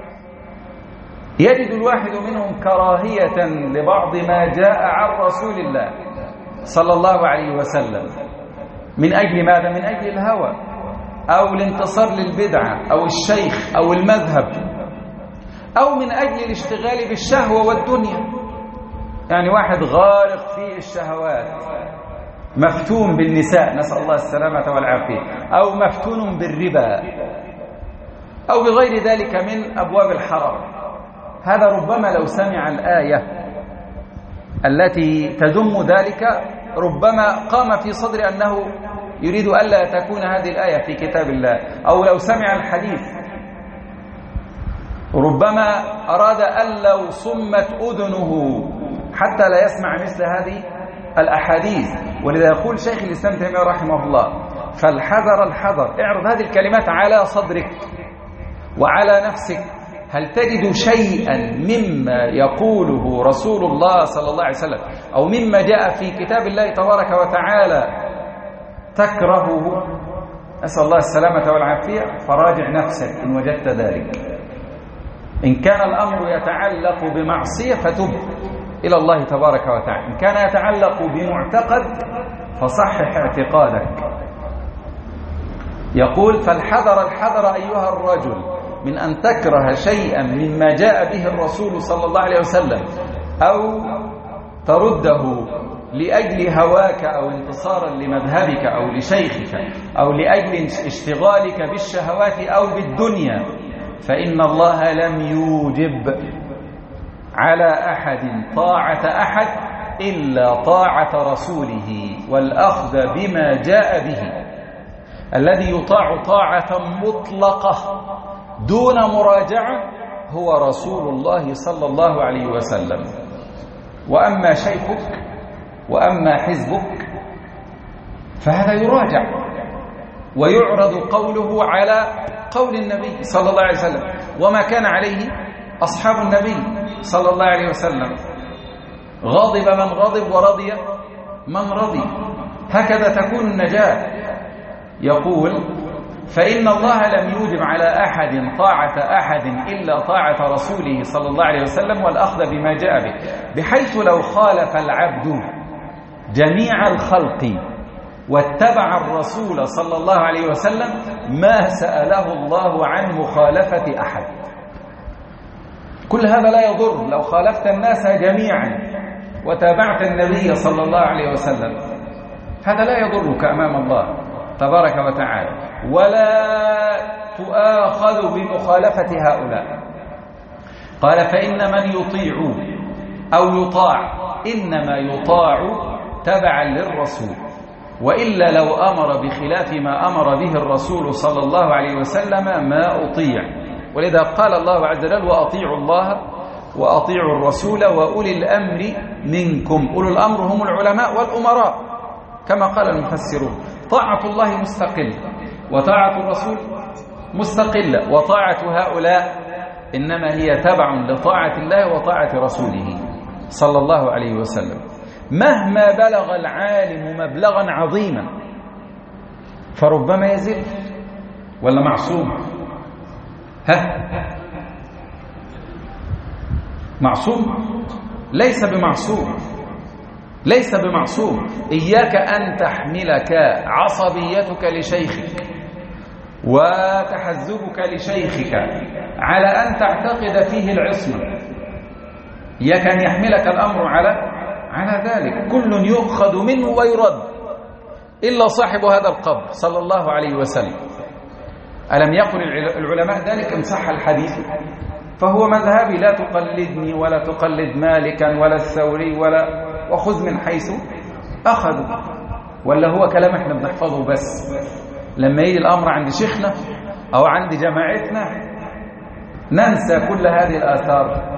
يجد الواحد منهم كراهية لبعض ما جاء عن رسول الله صلى الله عليه وسلم من أجل ماذا؟ من أجل الهوى أو الانتصار للبدعة أو الشيخ أو المذهب، أو من أجل الاشتغال بالشهوة والدنيا. يعني واحد غارق في الشهوات، مفتون بالنساء نسأل الله السلامة والعافية، أو مفتون بالربا أو بغير ذلك من أبواب الحرام. هذا ربما لو سمع الآية التي تذم ذلك ربما قام في صدر أنه يريد ألا تكون هذه الآية في كتاب الله، أو لو سمع الحديث ربما أراد أن لو صمت أذنه حتى لا يسمع مثل هذه الأحاديث. ولذا يقول شيخ الإسلام تيمية رحمه الله: فالحذر الحذر، اعرض هذه الكلمات على صدرك وعلى نفسك، هل تجد شيئا مما يقوله رسول الله صلى الله عليه وسلم أو مما جاء في كتاب الله تبارك وتعالى تكرهه؟ أسأل الله السلامة والعافية. فراجع نفسك إن وجدت ذلك. إن كان الأمر يتعلق بمعصية فتب إلى الله تبارك وتعالى، إن كان يتعلق بمعتقد فصحح اعتقادك. يقول: فالحذر الحذر أيها الرجل من أن تكره شيئا مما جاء به الرسول صلى الله عليه وسلم أو ترده لأجل هواك أو انتصارا لمذهبك أو لشيخك أو لأجل اشتغالك بالشهوات أو بالدنيا، فإن الله لم يوجب على أحد طاعة أحد إلا طاعة رسوله والأخذ بما جاء به. الذي يطاع طاعة مطلقة دون مراجعة هو رسول الله صلى الله عليه وسلم. وأما شيخك وأما حزبك فهذا يراجع ويعرض قوله على قول النبي صلى الله عليه وسلم وما كان عليه أصحاب النبي صلى الله عليه وسلم. غضب من غضب ورضي من رضي، هكذا تكون النجاة. يقول: فإن الله لم يوجب على أحد طاعة أحد إلا طاعة رسوله صلى الله عليه وسلم والأخذ بما جاء به، بحيث لو خالف العبد جميع الخلق واتبع الرسول صلى الله عليه وسلم ما سأله الله عن مخالفة أحد. كل هذا لا يضر لو خالفت الناس جميعا وتابعت النبي صلى الله عليه وسلم، هذا لا يضرك أمام الله تبارك وتعالى، ولا تؤاخذ بمخالفة هؤلاء. قال: فإن من يطيع أو يطاع إنما يطاع تبعا للرسول، وإلا لو أمر بخلاف ما أمر به الرسول صلى الله عليه وسلم ما أطيع. ولذا قال الله عز وجل: وأطيعوا الله وأطيعوا الرسول وأولي الأمر منكم. أولو الأمر هم العلماء والأمراء كما قال المفسرون. طاعة الله مستقلة وطاعة الرسول مستقلة، وطاعة هؤلاء إنما هي تبع لطاعة الله وطاعة رسوله صلى الله عليه وسلم. مهما بلغ العالم مبلغا عظيما فربما يزل، ولا معصوم؟ ها معصوم؟ ليس بمعصوم، ليس بمعصوم. إياك أن تحملك عصبيتك لشيخك وتحزبك لشيخك على أن تعتقد فيه العصمة. إياك أن يحملك الأمر على على ذلك. كل يؤخذ منه ويرد إلا صاحب هذا القبر صلى الله عليه وسلم. ألم يقل العلماء ذلك؟ إن صح الحديث فهو مذهبي، لا تقلدني ولا تقلد مالكا ولا الثوري ولا وخذ من حيث أخذوا. ولا هو كلام احنا بنحفظه بس لما يجي الأمر عند شيخنا أو عند جماعتنا ننسى كل هذه الآثار.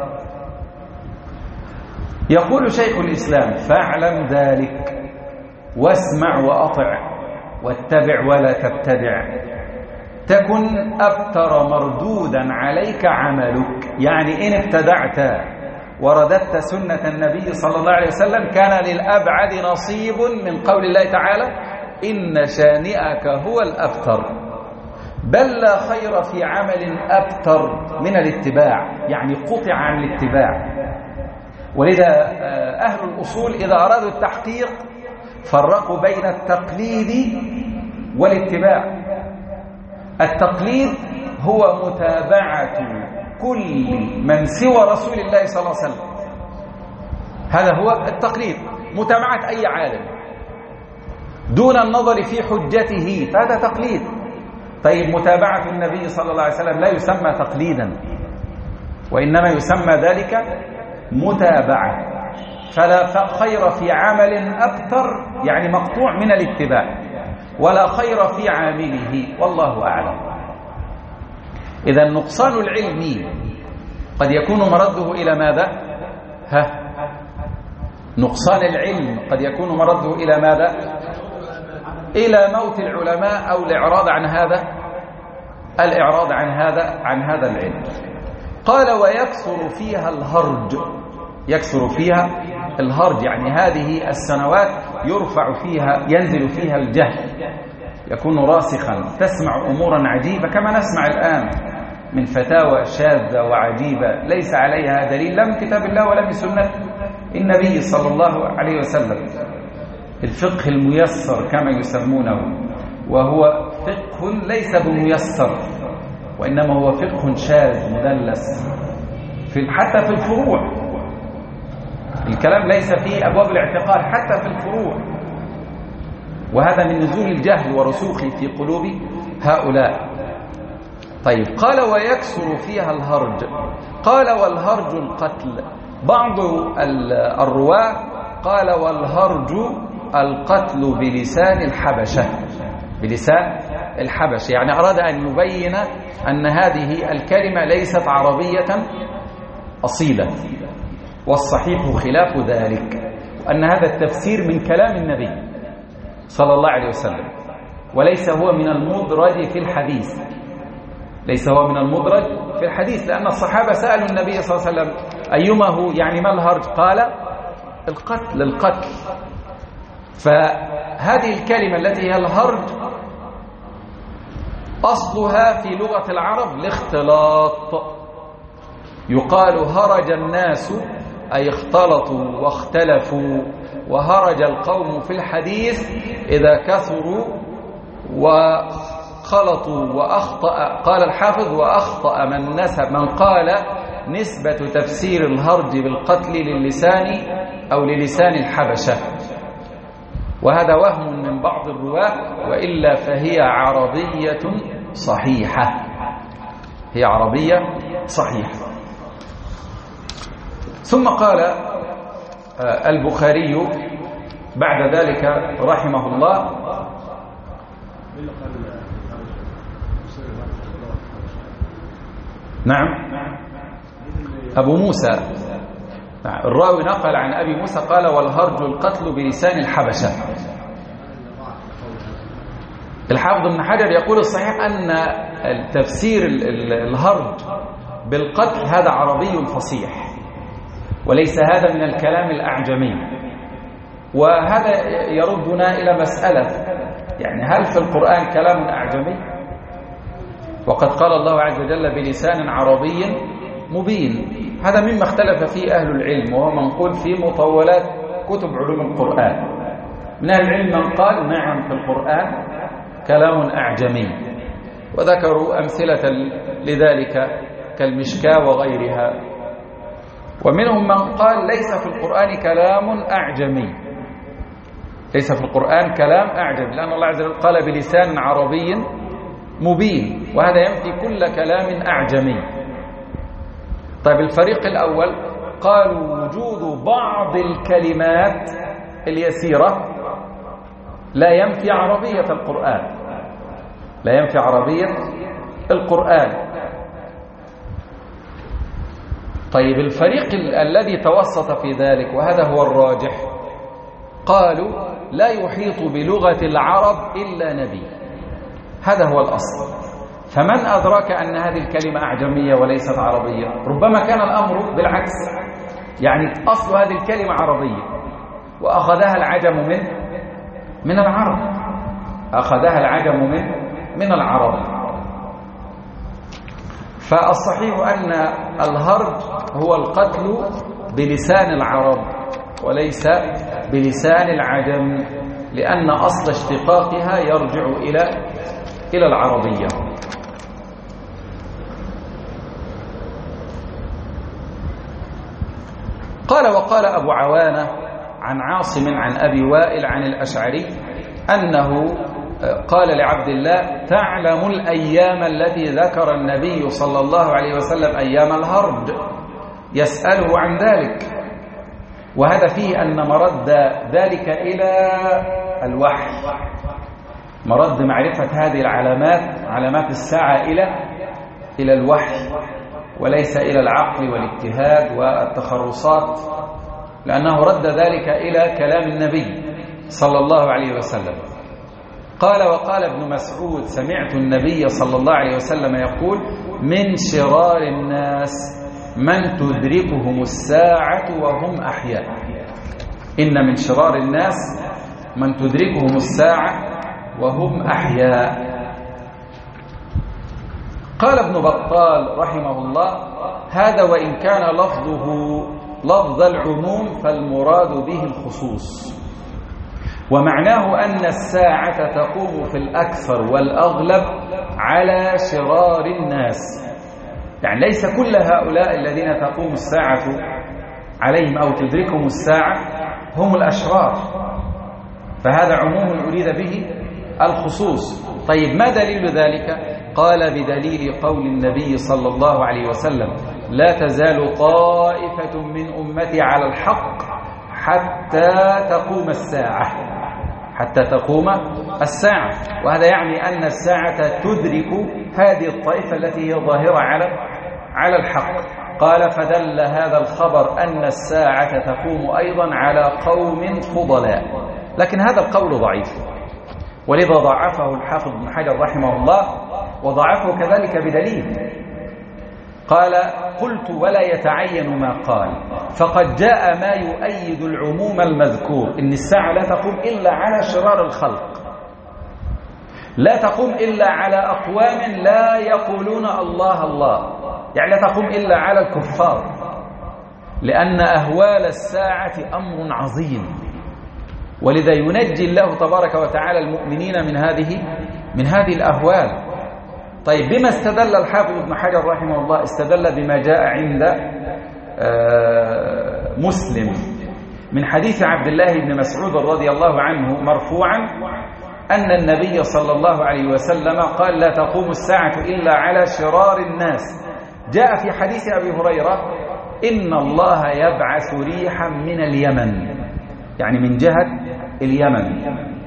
يقول شيخ الإسلام: فاعلم ذلك واسمع وأطع واتبع ولا تبتدع. تكن أبتر مردودا عليك عملك، يعني إن ابتدعت ورددت سنة النبي صلى الله عليه وسلم كان للأبعد نصيب من قول الله تعالى إن شانئك هو الأبتر. بل لا خير في عمل أبتر من الاتباع، يعني قطع عن الاتباع. ولذا أهل الأصول إذا أرادوا التحقيق فرقوا بين التقليد والاتباع. التقليد هو متابعة كل من سوى رسول الله صلى الله عليه وسلم، هذا هو التقليد، متابعة أي عالم دون النظر في حجته، فهذا تقليد. طيب متابعة النبي صلى الله عليه وسلم لا يسمى تقليدا، وإنما يسمى ذلك متابعة. فلا خير في عمل أبتر يعني مقطوع من الاتباع، ولا خير في عامله، والله أعلم. إذا النقصان العلمي قد يكون مرده إلى ماذا؟ ها نقصان العلم قد يكون مرده إلى ماذا؟ إلى موت العلماء أو الإعراض عن هذا الإعراض عن هذا عن هذا العلم. قال ويكثر فيها الهرج، يكثر فيها الهرج يعني هذه السنوات يرفع فيها ينزل فيها الجهل، يكون راسخا، تسمع أمورا عجيبة كما نسمع الآن من فتاوى شاذة وعجيبة ليس عليها دليل لا من كتاب الله ولا من سنة النبي صلى الله عليه وسلم. الفقه الميسر كما يسمونه، وهو فقه ليس بميسر، وإنما هو فقه شاذ مدلس في حتى في الفروع. الكلام ليس في أبواب الاعتقاد حتى في الفروع، وهذا من نزول الجهل ورسوخه في قلوب هؤلاء. طيب قال ويكثر فيها الهرج، قال والهرج القتل. بعض الرواة قال والهرج القتل بلسان الحبشة، بلسان الحبشة، يعني أراد أن يبين أن هذه الكلمة ليست عربية أصيلة، والصحيح خلاف ذلك، أن هذا التفسير من كلام النبي صلى الله عليه وسلم، وليس هو من المدرج في الحديث، ليس هو من المدرج في الحديث، لأن الصحابة سألوا النبي صلى الله عليه وسلم أيما هو يعني ما الهرج؟ قال القتل القتل. فهذه الكلمة التي هي الهرج أصلها في لغة العرب الاختلاط، يقال هرج الناس أي اختلطوا واختلفوا، وهرج القوم في الحديث إذا كثروا وخلطوا وأخطأ. قال الحافظ وأخطأ من نسب من قال نسبة تفسير الهرج بالقتل للسان أو للسان الحبشة، وهذا وهم من بعض الرواة، وإلا فهي عربية صحيحة، هي عربية صحيحة. ثم قال البخاري بعد ذلك رحمه الله نعم أبو موسى الراوي نقل عن أبي موسى قال والهرج القتل بلسان الحبشة. الحافظ ابن حجر يقول الصحيح أن التفسير الهرج بالقتل هذا عربي فصيح، وليس هذا من الكلام الأعجمي. وهذا يردنا إلى مسألة، يعني هل في القرآن كلام أعجمي؟ وقد قال الله عز وجل بلسان عربي مبين، هذا مما اختلف فيه أهل العلم، وهو منقول في مطولات كتب علوم القرآن. من أهل العلم من قال نعم في القرآن كلام أعجمي، وذكروا أمثلة لذلك كالمشكاة وغيرها. ومنهم من قال ليس في القرآن كلام أعجمي، ليس في القرآن كلام أعجمي، لأن الله عز وجل قال بلسان عربي مبين، وهذا ينفي كل كلام أعجمي. طيب الفريق الأول قالوا وجود بعض الكلمات اليسيرة لا ينفي عربية القرآن، لا ينفي عربية القرآن. طيب الفريق الذي توسط في ذلك وهذا هو الراجح، قالوا لا يحيط بلغة العرب إلا نبي، هذا هو الأصل، فمن أدرك أن هذه الكلمة أعجمية وليست عربية؟ ربما كان الأمر بالعكس، يعني أصل هذه الكلمة عربية وأخذها العجم من من العرب، أخذها العجم من من العرب. فالصحيح أن الهرج هو القتل بلسان العرب وليس بلسان العجم، لأن أصل اشتقاقها يرجع إلى إلى العربية. قال وقال أبو عوانة عن عاصم عن أبي وائل عن الأشعري أنه قال لعبد الله: تعلم الأيام التي ذكر النبي صلى الله عليه وسلم أيام الهرج؟ يسأله عن ذلك، وهذا فيه أن مرد ذلك إلى الوحي، مرد معرفة هذه العلامات علامات الساعة إلى إلى الوحي وليس إلى العقل والاجتهاد والتخرصات، لأنه رد ذلك إلى كلام النبي صلى الله عليه وسلم. قال وقال ابن مسعود: سمعت النبي صلى الله عليه وسلم يقول: من شرار الناس من تدركهم الساعة وهم أحياء. إن من شرار الناس من تدركهم الساعة وهم أحياء. قال ابن بطال رحمه الله: هذا وإن كان لفظه لفظ العموم فالمراد به الخصوص، ومعناه أن الساعة تقوم في الأكثر والأغلب على شرار الناس، يعني ليس كل هؤلاء الذين تقوم الساعة عليهم أو تدركهم الساعة هم الأشرار، فهذا عموم أريد به الخصوص. طيب ما دليل ذلك؟ قال: بدليل قول النبي صلى الله عليه وسلم: لا تزال طائفة من أمتي على الحق حتى تقوم الساعة، حتى تقوم الساعة. وهذا يعني أن الساعة تدرك هذه الطائفة التي هي ظاهرة على على الحق. قال: فدل هذا الخبر أن الساعة تقوم أيضا على قوم فضلاء، لكن هذا القول ضعيف، ولذا ضعفه الحافظ ابن حجر رحمه الله، وضعفه كذلك بدليل. قال: قلت ولا يتعين ما قال، فقد جاء ما يؤيد العموم المذكور، إن الساعة لا تقوم إلا على شرار الخلق، لا تقوم إلا على أقوام لا يقولون الله الله، يعني لا تقوم إلا على الكفار، لأن أهوال الساعة أمر عظيم، ولذا ينجي الله تبارك وتعالى المؤمنين من هذه من هذه الأهوال. طيب بما استدل الحافظ ابن حجر رحمه الله؟ استدل بما جاء عند مسلم من حديث عبد الله بن مسعود رضي الله عنه مرفوعا أن النبي صلى الله عليه وسلم قال: لا تقوم الساعة إلا على شرار الناس. جاء في حديث أبي هريرة: إن الله يبعث ريحا من اليمن، يعني من جهة اليمن،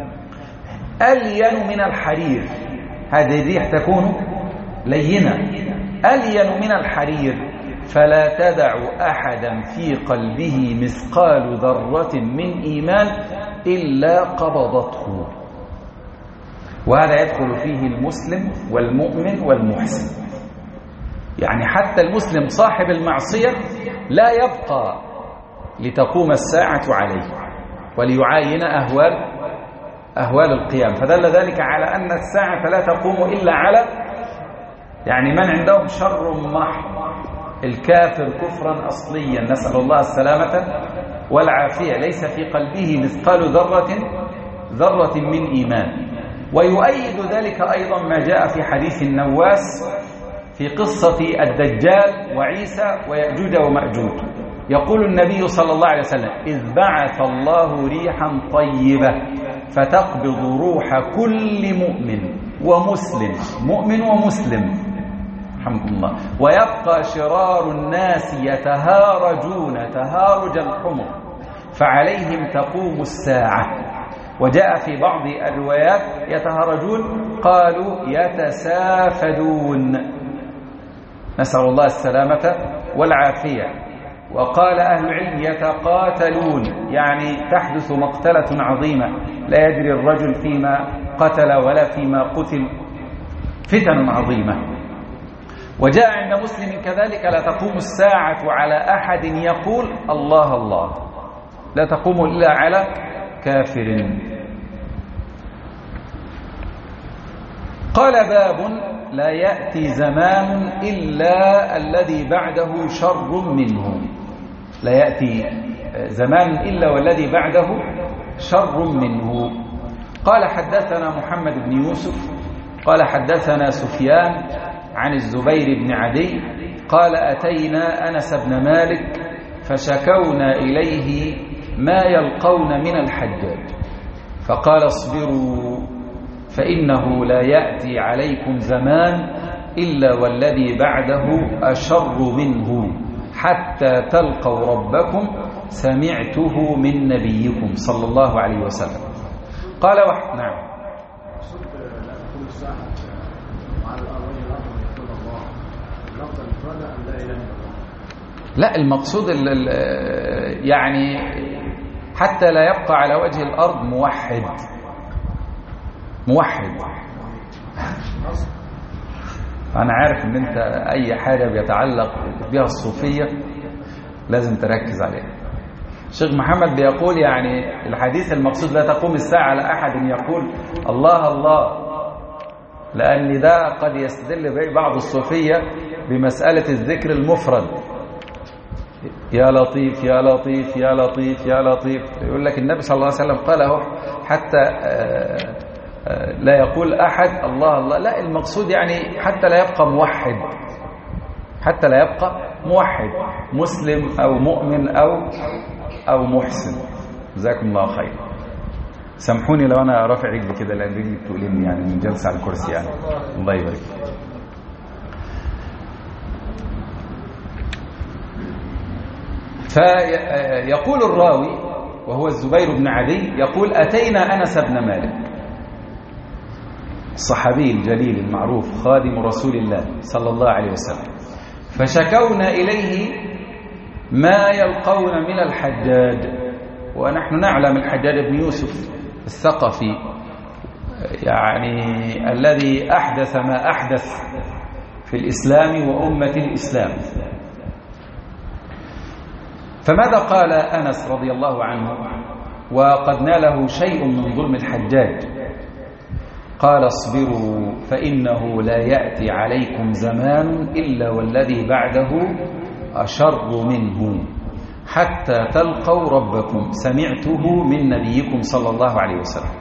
ألين من الحرير. هذه الريح تكون لينة ألين من الحرير، فلا تدع أحدا في قلبه مثقال ذرة من إيمان إلا قبضته. وهذا يدخل فيه المسلم والمؤمن والمحسن، يعني حتى المسلم صاحب المعصية لا يبقى لتقوم الساعة عليه وليعاين أهوال أهوال القيام. فدل ذلك على أن الساعة لا تقوم إلا على يعني من عندهم شر محض، الكافر كفرا أصليا، نسأل الله السلامة والعافية، ليس في قلبه مثقال ذرة ذرة من إيمان. ويؤيد ذلك أيضا ما جاء في حديث النواس في قصة الدجال وعيسى ويأجوج ومأجوج. يقول النبي صلى الله عليه وسلم: إذ بعث الله ريحا طيبة فتقبض روح كل مؤمن ومسلم، مؤمن ومسلم، الحمد لله، ويبقى شرار الناس يتهارجون تهارج الحمر، فعليهم تقوم الساعة. وجاء في بعض الروايات يتهارجون، قالوا يتسافدون، نسأل الله السلامة والعافية. وقال أهل العلم يتقاتلون، يعني تحدث مقتلة عظيمة لا يدري الرجل فيما قتل ولا فيما قتل، فتن عظيمة. وجاء عند مسلم كذلك: لا تقوم الساعة على أحد يقول الله الله، لا تقوم إلا على كافر. قال: باب لا يأتي زمان إلا الذي بعده شر منه. لا يأتي زمان إلا والذي بعده شر منه. قال: حدثنا محمد بن يوسف قال حدثنا سفيان عن الزبير بن عدي قال: أتينا أنس بن مالك فشكونا إليه ما يلقون من الحجاج، فقال: اصبروا فإنه لا يأتي عليكم زمان إلا والذي بعده أشر منه حتى تلقوا ربكم، سمعته من نبيكم صلى الله عليه وسلم. قال: وح... نعم. لا، المقصود ال ال يعني حتى لا يبقى على وجه الأرض موحد موحد أنا عارف أن أنت أي حاجة بيتعلق بها الصوفية لازم تركز عليها. الشيخ محمد بيقول يعني الحديث المقصود لا تقوم الساعة على أحد يقول الله الله، لأن ده قد يستدل به بعض الصوفية بمسألة الذكر المفرد، يا لطيف يا لطيف يا لطيف يا لطيف. يقول لك النبي صلى الله عليه وسلم قاله حتى لا يقول أحد الله الله. لا، المقصود يعني حتى لا يبقى موحد، حتى لا يبقى موحد مسلم أو مؤمن أو أو محسن. جزاكم الله خير. سامحوني لو أنا رافع رجلي كده لأن رجلي بتؤلمني يعني من جلسة على الكرسي يعني. الله يبارك. فيقول الراوي وهو الزبير بن عدي يقول: أتينا أنس بن مالك، الصحابي الجليل المعروف خادم رسول الله صلى الله عليه وسلم، فشكونا إليه ما يلقون من الحجاج. ونحن نعلم الحجاج بن يوسف الثقفي يعني الذي أحدث ما أحدث في الإسلام وأمة الإسلام. فماذا قال أنس رضي الله عنه وقد ناله شيء من ظلم الحجاج؟ قال: اصبروا فإنه لا يأتي عليكم زمان إلا والذي بعده أشر منه حتى تلقوا ربكم، سمعته من نبيكم صلى الله عليه وسلم.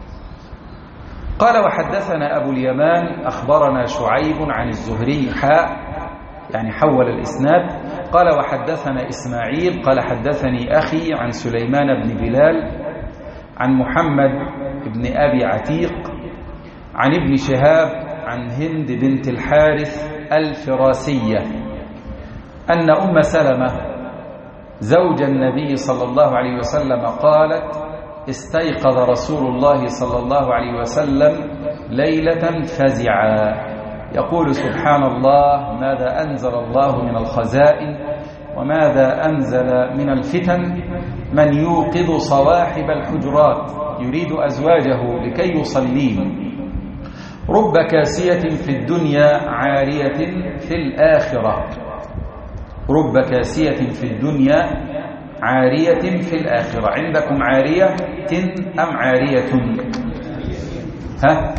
قال: وحدثنا أبو اليمان أخبرنا شعيب عن الزهري حاء يعني حول الإسناد. قال: وحدثنا إسماعيل قال حدثني أخي عن سليمان بن بلال عن محمد بن أبي عتيق عن ابن شهاب عن هند بنت الحارث الفراسية أن أم سلمة زوج النبي صلى الله عليه وسلم قالت: استيقظ رسول الله صلى الله عليه وسلم ليلة فزعا يقول: سبحان الله، ماذا أنزل الله من الخزائن وماذا أنزل من الفتن، من يوقظ صواحب الحجرات يريد أزواجه لكي يصلين، رب كاسية في الدنيا عارية في الآخرة، رب كاسية في الدنيا عارية في الآخرة. عندكم عارية أم عارية؟ ها؟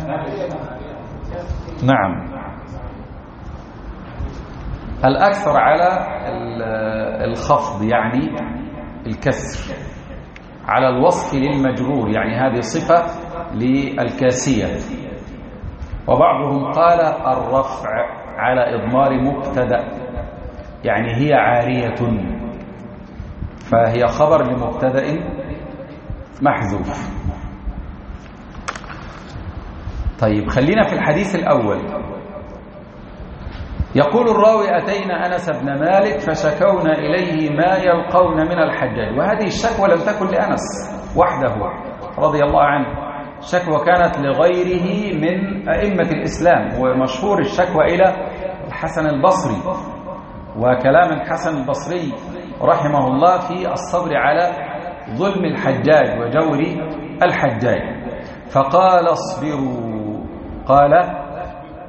نعم، الأكثر على الخفض يعني الكسر، على الوصف للمجرور يعني هذه صفة للكاسية. وبعضهم قال الرفع على إضمار مبتدأ يعني هي عارية، فهي خبر لمبتدأ محذوف. طيب خلينا في الحديث الأول. يقول الراوي: أتينا أنس بن مالك فشكونا إليه ما يلقون من الحجاج. وهذه الشكوى لم تكن لأنس وحده رضي الله عنه، الشكوى كانت لغيره من أئمة الإسلام، ومشهور الشكوى إلى الحسن البصري، وكلام الحسن البصري رحمه الله في الصبر على ظلم الحجاج وجور الحجاج. فقال: اصبروا، قال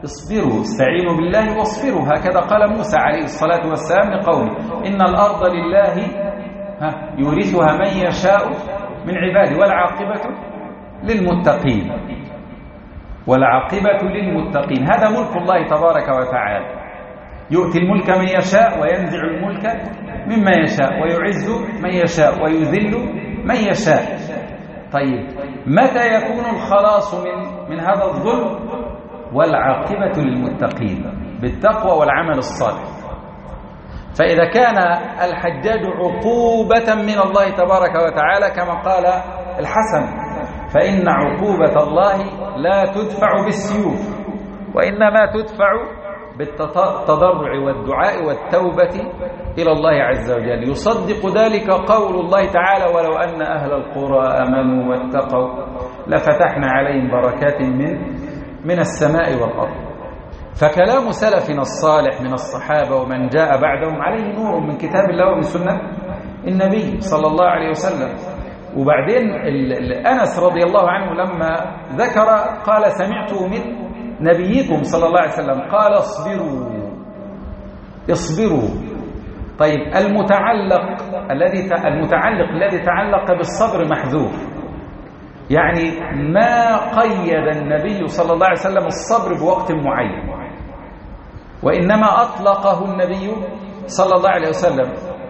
اصبروا استعينوا بالله واصبروا، هكذا قال موسى عليه الصلاة والسلام لقومه إن الأرض لله يورثها من يشاء من عباده والعاقبة للمتقين، والعاقبة للمتقين. هذا ملك الله تبارك وتعالى، يؤتي الملك من يشاء وينزع الملك مما يشاء ويعز من يشاء ويذل من يشاء. طيب متى يكون الخلاص من من هذا الظلم؟ والعاقبة للمتقين بالتقوى والعمل الصالح. فإذا كان الحجاج عقوبة من الله تبارك وتعالى كما قال الحسن، فإن عقوبة الله لا تدفع بالسيوف وإنما تدفع بالتضرع والدعاء والتوبة إلى الله عز وجل. يصدق ذلك قول الله تعالى ولو أن أهل القرى آمنوا واتقوا لفتحنا عليهم بركات من من السماء والأرض. فكلام سلفنا الصالح من الصحابة ومن جاء بعدهم عليه نور من كتاب الله ومن سنة النبي صلى الله عليه وسلم. وبعدين أنس رضي الله عنه لما ذكر قال سمعت من نبيكم صلى الله عليه وسلم قال اصبروا اصبروا. طيب المتعلق الذي المتعلق الذي تعلق بالصبر محذوف، يعني ما قيد النبي صلى الله عليه وسلم الصبر بوقت معين، وإنما أطلقه النبي صلى الله عليه وسلم.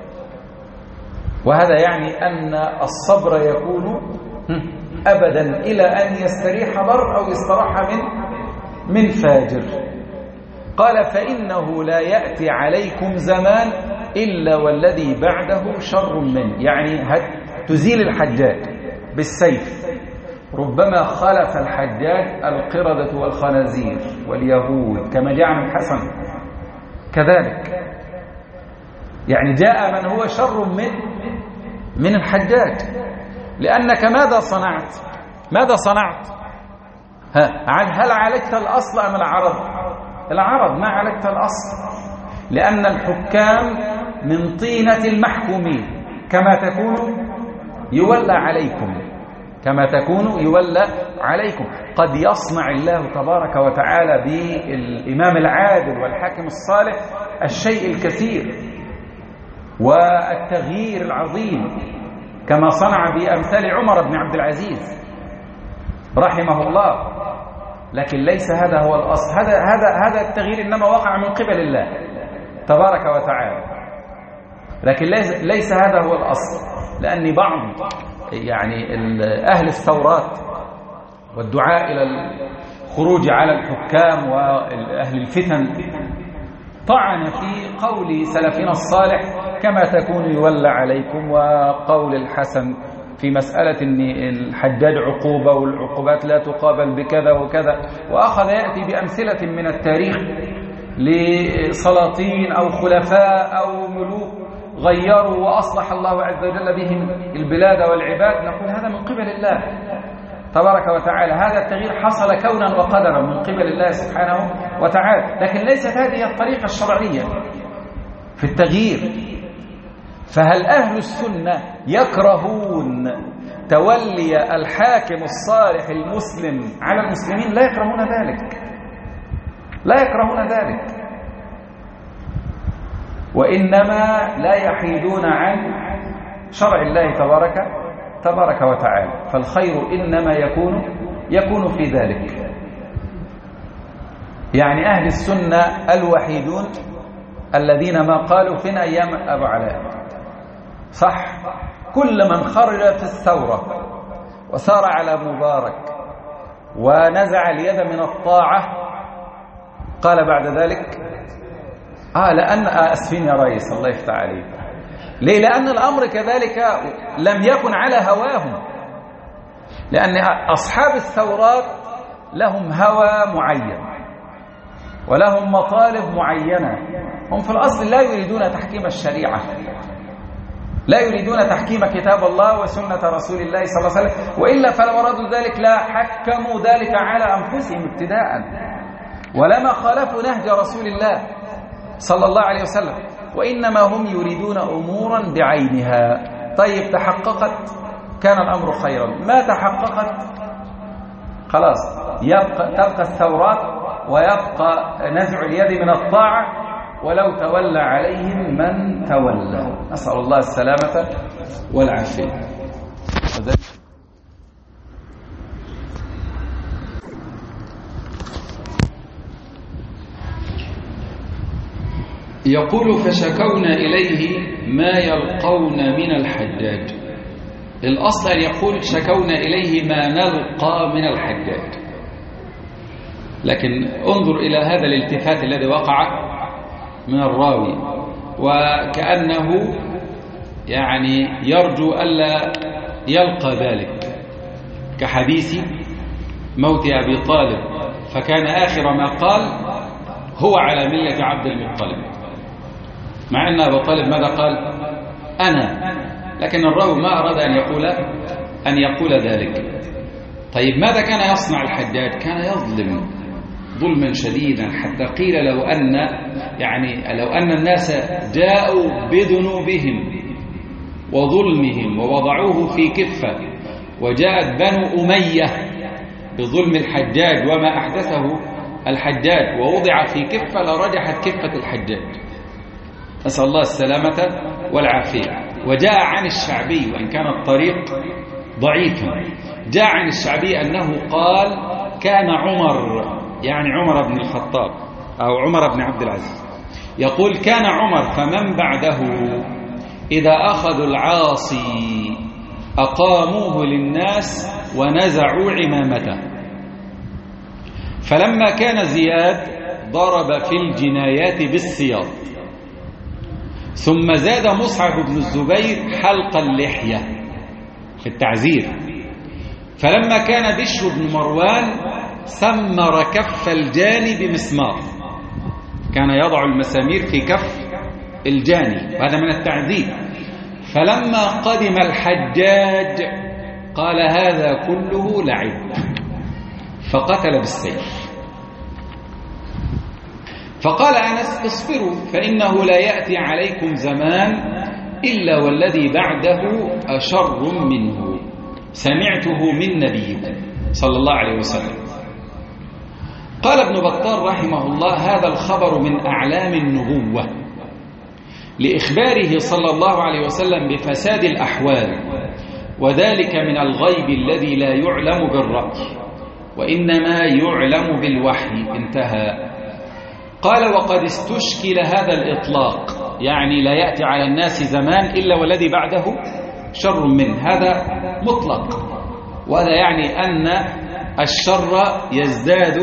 وهذا يعني أن الصبر يكون أبدا إلى أن يستريح بر أو يستراح من من فاجر. قال فإنه لا يأتي عليكم زمان إلا والذي بعده شر منه، يعني تزيل الحجاج بالسيف، ربما خلف الحجاج القردة والخنازير واليهود كما جاء عن الحسن كذلك، يعني جاء من هو شر من من الحجاج. لأنك ماذا صنعت؟ ماذا صنعت؟ هل عالجت الأصل أم العرض؟ العرض، ما عالجت الأصل. لأن الحكام من طينة المحكومين، كما تكون يولى عليكم، كما تكون يولى عليكم. قد يصنع الله تبارك وتعالى بالإمام العادل والحاكم الصالح الشيء الكثير والتغيير العظيم، كما صنع بأمثال عمر بن عبد العزيز رحمه الله. لكن ليس هذا هو الأصل. هذا هذا هذا التغيير إنما وقع من قبل الله تبارك وتعالى، لكن ليس ليس هذا هو الأصل. لأن بعض يعني أهل الثورات والدعاء إلى الخروج على الحكام وأهل الفتن طعن في قول سلفنا الصالح كما تكون يولى عليكم، وقول الحسن في مسألة أن الحجاج عقوبة والعقوبات لا تقابل بكذا وكذا، وأخذ يأتي بأمثلة من التاريخ لسلاطين أو خلفاء أو ملوك غيروا وأصلح الله عز وجل بهم البلاد والعباد. نقول هذا من قبل الله تبارك وتعالى، هذا التغيير حصل كونا وقدرا من قبل الله سبحانه وتعالى، لكن ليست هذه الطريقة الشرعية في التغيير. فهل أهل السنة يكرهون تولي الحاكم الصالح المسلم على المسلمين؟ لا يكرهون ذلك، لا يكرهون ذلك، وإنما لا يحيدون عن شرع الله تبارك تبارك وتعالى. فالخير إنما يكون يكون في ذلك. يعني أهل السنة الوحيدون الذين ما قالوا فينا أيام أبو علاء صح. كل من خرج في الثورة وسار على مبارك ونزع اليد من الطاعة قال بعد ذلك آه لأن أسفين يا رئيس الله يفتح عليك. ليه؟ لأن الأمر كذلك لم يكن على هواهم، لأن أصحاب الثورات لهم هوى معين ولهم مطالب معينة. هم في الأصل لا يريدون تحكيم الشريعة، لا يريدون تحكيم كتاب الله وسنة رسول الله صلى الله عليه وسلم، وإلا فلو أرادوا ذلك لا حكموا ذلك على أنفسهم ابتداء، ولما خالفوا نهج رسول الله صلى الله عليه وسلم، وإنما هم يريدون أمورا بعينها. طيب تحققت كان الأمر خيرا، ما تحققت خلاص يبقى تبقى الثورات ويبقى نزع اليد من الطاعة ولو تولى عليهم من تولى. نسأل الله السلامة والعافية. يقول فشكونا إليه ما يلقون من الحجاج. الأصل أن يقول شكونا إليه ما نلقى من الحجاج، لكن انظر إلى هذا الالتفات الذي وقع من الراوي، وكأنه يعني يرجو ألا يلقى ذلك، كحديث موت أبي طالب فكان آخر ما قال هو على ملة عبد المطلب، مع أن أبي طالب ماذا قال؟ أنا، لكن الراوي ما أراد أن يقول أن يقول ذلك. طيب ماذا كان يصنع الحجاج؟ كان يظلم ظلما شديدا، حتى قيل لو أن يعني لو أن الناس جاءوا بذنوبهم وظلمهم ووضعوه في كفة، وجاءت بنو أمية بظلم الحجاج وما أحدثه الحجاج ووضع في كفة لرجحت كفة الحجاج، نسأل الله السلامة والعافية. وجاء عن الشعبي وإن كان الطريق ضعيفا، جاء عن الشعبي أنه قال كان عمر، يعني عمر بن الخطاب أو عمر بن عبد العزيز، يقول كان عمر فمن بعده إذا أخذوا العاصي أقاموه للناس ونزعوا عمامته، فلما كان زياد ضرب في الجنايات بالسياط، ثم زاد مصعب بن الزبير حلق اللحية في التعزير، فلما كان بشر بن مروان سمر كف الجاني بمسمار، كان يضع المسامير في كف الجاني وهذا من التعذيب، فلما قدم الحجاج قال هذا كله لعب فقتل بالسيف. فقال أنس اصبروا فإنه لا يأتي عليكم زمان إلا والذي بعده أشر منه سمعته من نبيكم صلى الله عليه وسلم. قال ابن بطال رحمه الله هذا الخبر من أعلام النبوة لإخباره صلى الله عليه وسلم بفساد الأحوال، وذلك من الغيب الذي لا يعلم بالرأي وإنما يعلم بالوحي. انتهى. قال وقد استشكل هذا الإطلاق، يعني لا يأتي على الناس زمان إلا والذي بعده شر منه، هذا مطلق، وهذا يعني أن الشر يزداد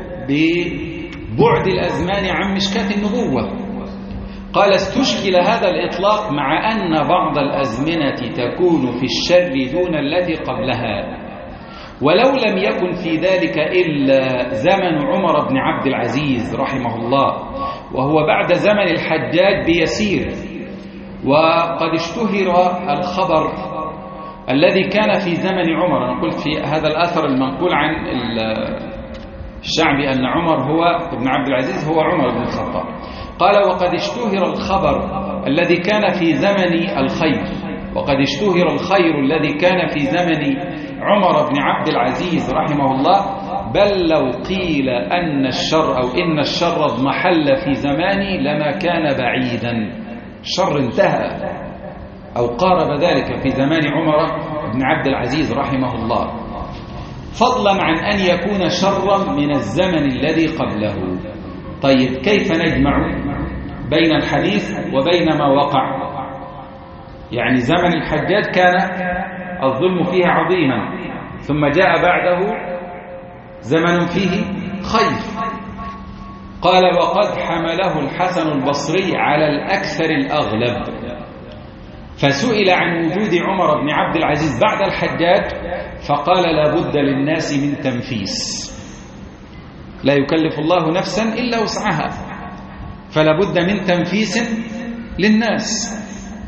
ببعد الأزمان عن مشكاة النبوة. قال استشكل هذا الإطلاق مع أن بعض الأزمنة تكون في الشر دون التي قبلها، ولو لم يكن في ذلك إلا زمن عمر بن عبد العزيز رحمه الله، وهو بعد زمن الحجاج بيسير. وقد اشتهر الخبر الذي كان في زمن عمر، أنا قلت في هذا الأثر المنقول عن الشعبي أن عمر هو ابن عبد العزيز هو عمر بن الخطاب. قال وقد اشتهر الخبر الذي كان في زمن الخير، وقد اشتهر الخير الذي كان في زمن عمر بن عبد العزيز رحمه الله، بل لو قيل أن الشر أو إن الشر اضمحل في زماني لما كان بعيدا، الشر انتهى أو قارب ذلك في زمان عمر بن عبد العزيز رحمه الله، فضلا عن أن يكون شرا من الزمن الذي قبله. طيب كيف نجمع بين الحديث وبين ما وقع؟ يعني زمن الحجاج كان الظلم فيه عظيما، ثم جاء بعده زمن فيه خير. قال وقد حمله الحسن البصري على الأكثر الأغلب، فسئل عن وجود عمر بن عبد العزيز بعد الحجاج فقال لا بد للناس من تنفيس، لا يكلف الله نفسا إلا وسعها، فلا بد من تنفيس للناس.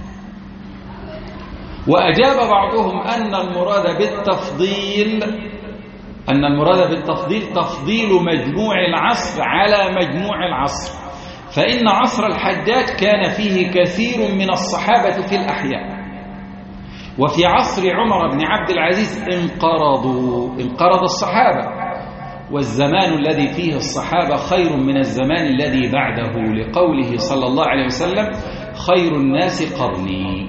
وأجاب بعضهم أن المراد بالتفضيل أن المراد بالتفضيل تفضيل مجموع العصر على مجموع العصر، فإن عصر الحجاج كان فيه كثير من الصحابة في الأحياء، وفي عصر عمر بن عبد العزيز انقرضوا انقرض الصحابة، والزمان الذي فيه الصحابة خير من الزمان الذي بعده، لقوله صلى الله عليه وسلم خير الناس قرني،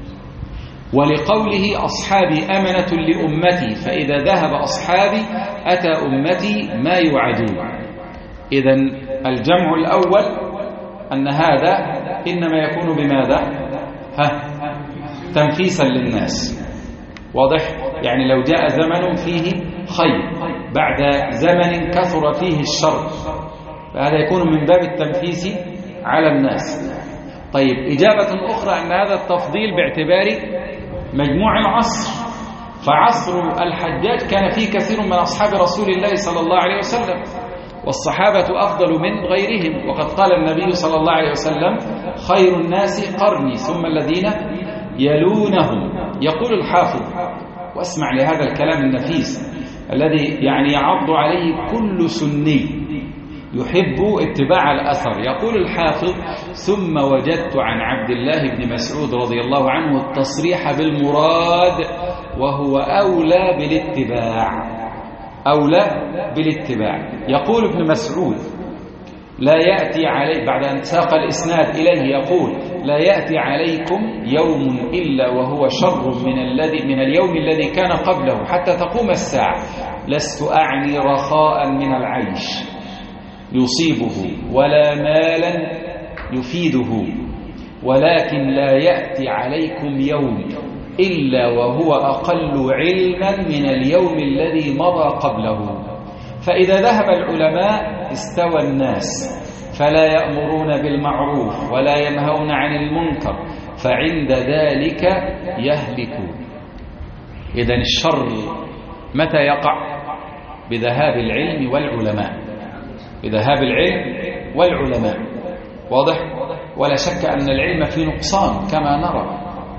ولقوله أصحابي أمنة لأمتي فإذا ذهب أصحابي أتى أمتي ما يوعدون. إذن الجمع الأول أن هذا إنما يكون بماذا؟ ها تنفيسا للناس، واضح؟ يعني لو جاء زمن فيه خير بعد زمن كثر فيه الشر فهذا يكون من باب التنفيس على الناس. طيب، إجابة أخرى أن هذا التفضيل باعتبار مجموع العصر، فعصر الحجاج كان فيه كثير من أصحاب رسول الله صلى الله عليه وسلم، والصحابة أفضل من غيرهم، وقد قال النبي صلى الله عليه وسلم خير الناس قرني ثم الذين يلونهم. يقول الحافظ، واسمع لهذا الكلام النفيس الذي يعني يعض عليه كل سني يحب اتباع الأثر. يقول الحافظ: ثم وجدت عن عبد الله بن مسعود رضي الله عنه التصريح بالمراد وهو أولى بالاتباع، أولى بالاتباع. يقول ابن مسعود: لا يأتي علي، بعد أن ساق الإسناد إليه يقول: لا يأتي عليكم يوم إلا وهو شر من الذي من اليوم الذي كان قبله حتى تقوم الساعة، لست أعني رخاء من العيش يصيبه ولا مالا يفيده، ولكن لا يأتي عليكم يوم إلا وهو أقل علما من اليوم الذي مضى قبله، فإذا ذهب العلماء استوى الناس فلا يأمرون بالمعروف ولا ينهون عن المنكر، فعند ذلك يهلكون. إذن الشر متى يقع؟ بذهاب العلم والعلماء، بذهاب العلم والعلماء، واضح؟ ولا شك أن العلم في نقصان كما نرى.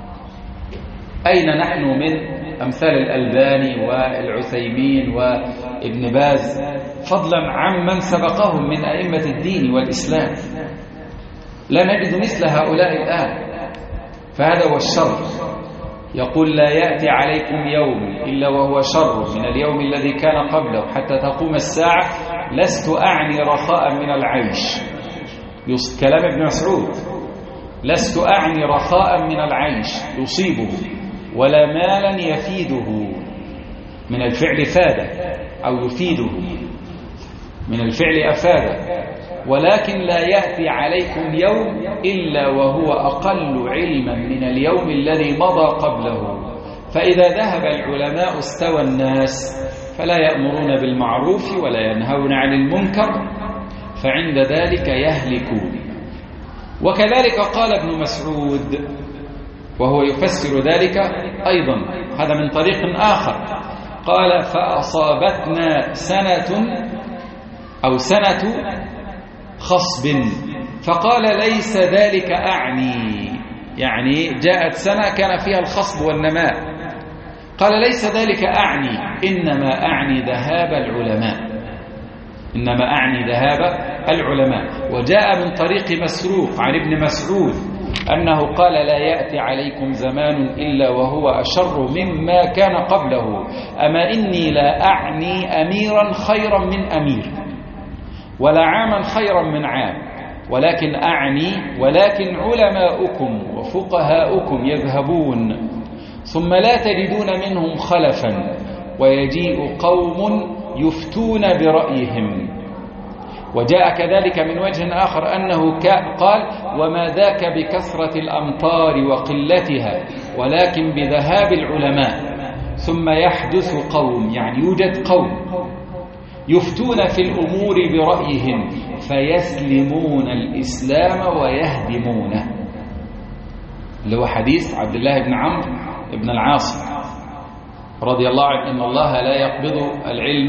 أين نحن من أمثال الألباني والعثيمين وابن باز، فضلا عمن سبقهم من أئمة الدين والإسلام؟ لا نجد مثل هؤلاء الآن، فهذا هو الشر. يقول: لا يأتي عليكم يوم إلا وهو شر من اليوم الذي كان قبله حتى تقوم الساعة، لست أعني رخاء من العيش. كلام ابن مسعود: لست أعني رخاء من العيش يصيبه ولا مالا يفيده، من الفعل فاد أو يفيده، من الفعل أفاد، ولكن لا يأتي عليكم يوم إلا وهو أقل علما من اليوم الذي مضى قبله، فإذا ذهب العلماء استوى الناس فلا يأمرون بالمعروف ولا ينهون عن المنكر، فعند ذلك يهلكون. وكذلك قال ابن مسعود وهو يفسر ذلك أيضا، هذا من طريق آخر، قال: فأصابتنا سنة أو سنة خصب، فقال: ليس ذلك أعني، يعني جاءت سنة كان فيها الخصب والنماء، قال: ليس ذلك أعني، إنما أعني ذهاب العلماء، إنما أعني ذهاب العلماء. وجاء من طريق مسروق عن ابن مسعود أنه قال: لا يأتي عليكم زمان إلا وهو أشر مما كان قبله، أما إني لا أعني أميرا خيرا من أمير ولا عاما خيرا من عام، ولكن أعني ولكن علماؤكم وفقهاؤكم يذهبون ثم لا تجدون منهم خلفا، ويجيء قوم يفتون برأيهم. وجاء كذلك من وجه آخر أنه قال: وما ذاك بكثرة الأمطار وقلتها ولكن بذهاب العلماء، ثم يحدث قوم، يعني يوجد قوم يفتون في الأمور برأيهم فيسلمون الإسلام ويهدمونه، اللي هو حديث عبد الله بن عمرو بن العاص رضي الله عنه: إن الله لا يقبض العلم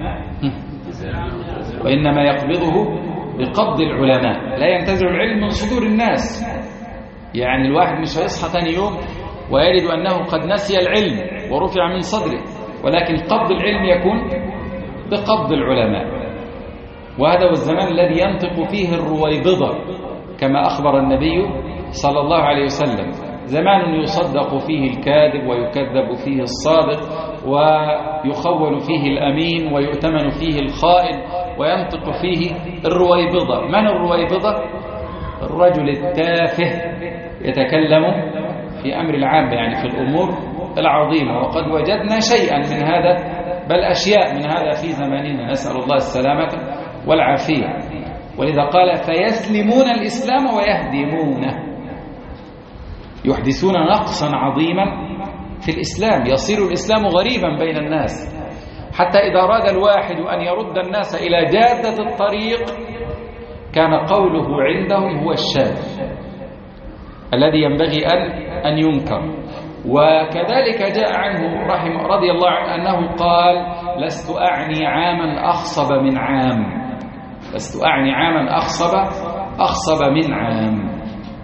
وإنما يقبضه بقبض العلماء، لا ينتزع العلم من صدور الناس. يعني الواحد مش هيصحى ثاني يوم ويجد أنه قد نسي العلم ورفع من صدره، ولكن قبض العلم يكون بقبض العلماء. وهذا هو الزمان الذي ينطق فيه الرويبضة كما أخبر النبي صلى الله عليه وسلم، زمان يصدق فيه الكاذب ويكذب فيه الصادق، ويخول فيه الأمين ويؤتمن فيه الخائن وينطق فيه الرويبضة. من الرويبضة؟ الرجل التافه يتكلم في أمر العام، يعني في الأمور العظيمة. وقد وجدنا شيئا من هذا، بل أشياء من هذا في زماننا، نسأل الله السلامة والعافية. ولذا قال فيسلمون الإسلام ويهدمونه، يحدثون نقصا عظيما في الإسلام، يصير الإسلام غريبا بين الناس، حتى إذا أراد الواحد أن يرد الناس إلى جادة الطريق كان قوله عندهم هو الشاذ الذي ينبغي أن أن ينكر. وكذلك جاء عنه رحمه رضي الله عنه أنه قال لست أعني عاما أخصب من عام، لست أعني عاما أخصب أخصب من عام.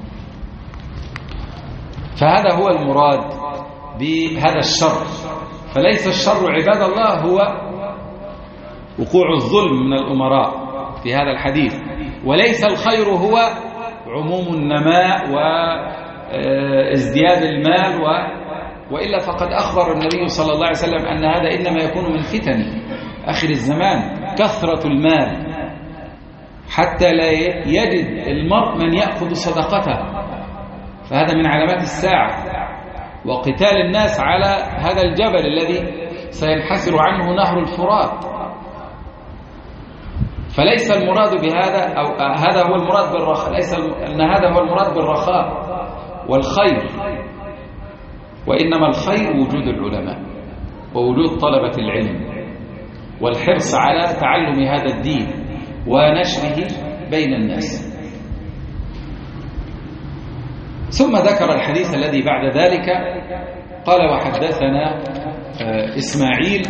فهذا هو المراد بهذا الشر. فليس الشر عباد الله هو وقوع الظلم من الأمراء في هذا الحديث، وليس الخير هو عموم النماء وازدياد المال، وإلا فقد أخبر النبي صلى الله عليه وسلم أن هذا إنما يكون من فتن آخر الزمان، كثرة المال حتى لا يجد المرء من يأخذ صدقته، فهذا من علامات الساعة، وقتال الناس على هذا الجبل الذي سينحسر عنه نهر الفرات. فليس المراد بهذا، أو هذا هو المراد بالرخاء، ليس أن هذا هو المراد بالرخاء والخير، وإنما الخير وجود العلماء ووجود طلبة العلم والحرص على تعلم هذا الدين ونشره بين الناس. ثم ذكر الحديث الذي بعد ذلك قال وحدثنا إسماعيل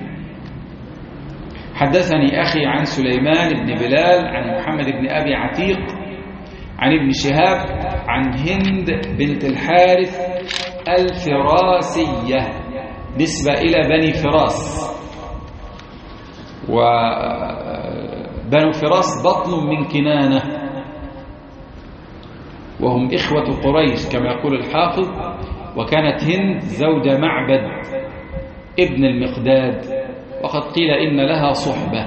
حدثني أخي عن سليمان بن بلال عن محمد بن أبي عتيق عن ابن شهاب عن هند بنت الحارث الفراسية نسبة إلى بني فراس، وبنو فراس بطن من كنانة وهم إخوة قريش كما يقول الحافظ. وكانت هند زوج معبد ابن المقداد، وقد قيل إن لها صحبة.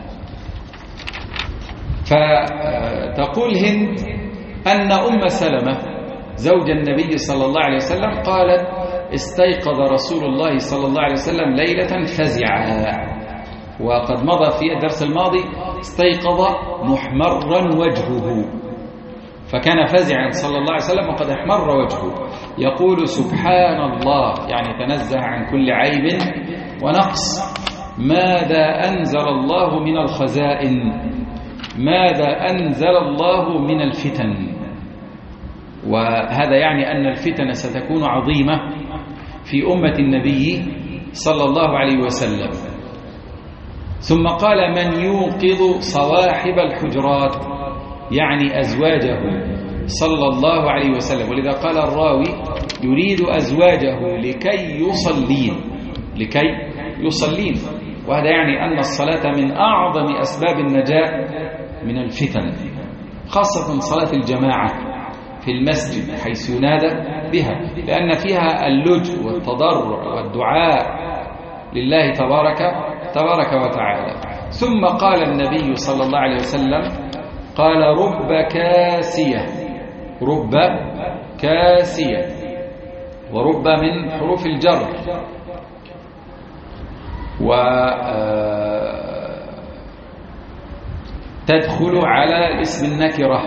فتقول هند أن أم سلمة زوج النبي صلى الله عليه وسلم قالت استيقظ رسول الله صلى الله عليه وسلم ليلة فزعا، وقد مضى في الدرس الماضي استيقظ محمرا وجهه، فكان فزعا صلى الله عليه وسلم وقد احمر وجهه، يقول سبحان الله، يعني تنزه عن كل عيب ونقص، ماذا أنزل الله من الخزائن، ماذا أنزل الله من الفتن. وهذا يعني أن الفتن ستكون عظيمة في أمة النبي صلى الله عليه وسلم. ثم قال من يوقظ صواحب الحجرات، يعني أزواجه صلى الله عليه وسلم. ولذا قال الراوي يريد أزواجه لكي يصلين، لكي يصلين، وهذا يعني أن الصلاة من أعظم أسباب النجاة من الفتن، خاصة صلاة الجماعة في المسجد حيث ينادى بها، لأن فيها اللجوء والتضرع والدعاء لله تبارك تبارك وتعالى. ثم قال النبي صلى الله عليه وسلم قال رب كاسية، رب كاسية، ورب من حروف الجر، وتدخل على اسم النكرة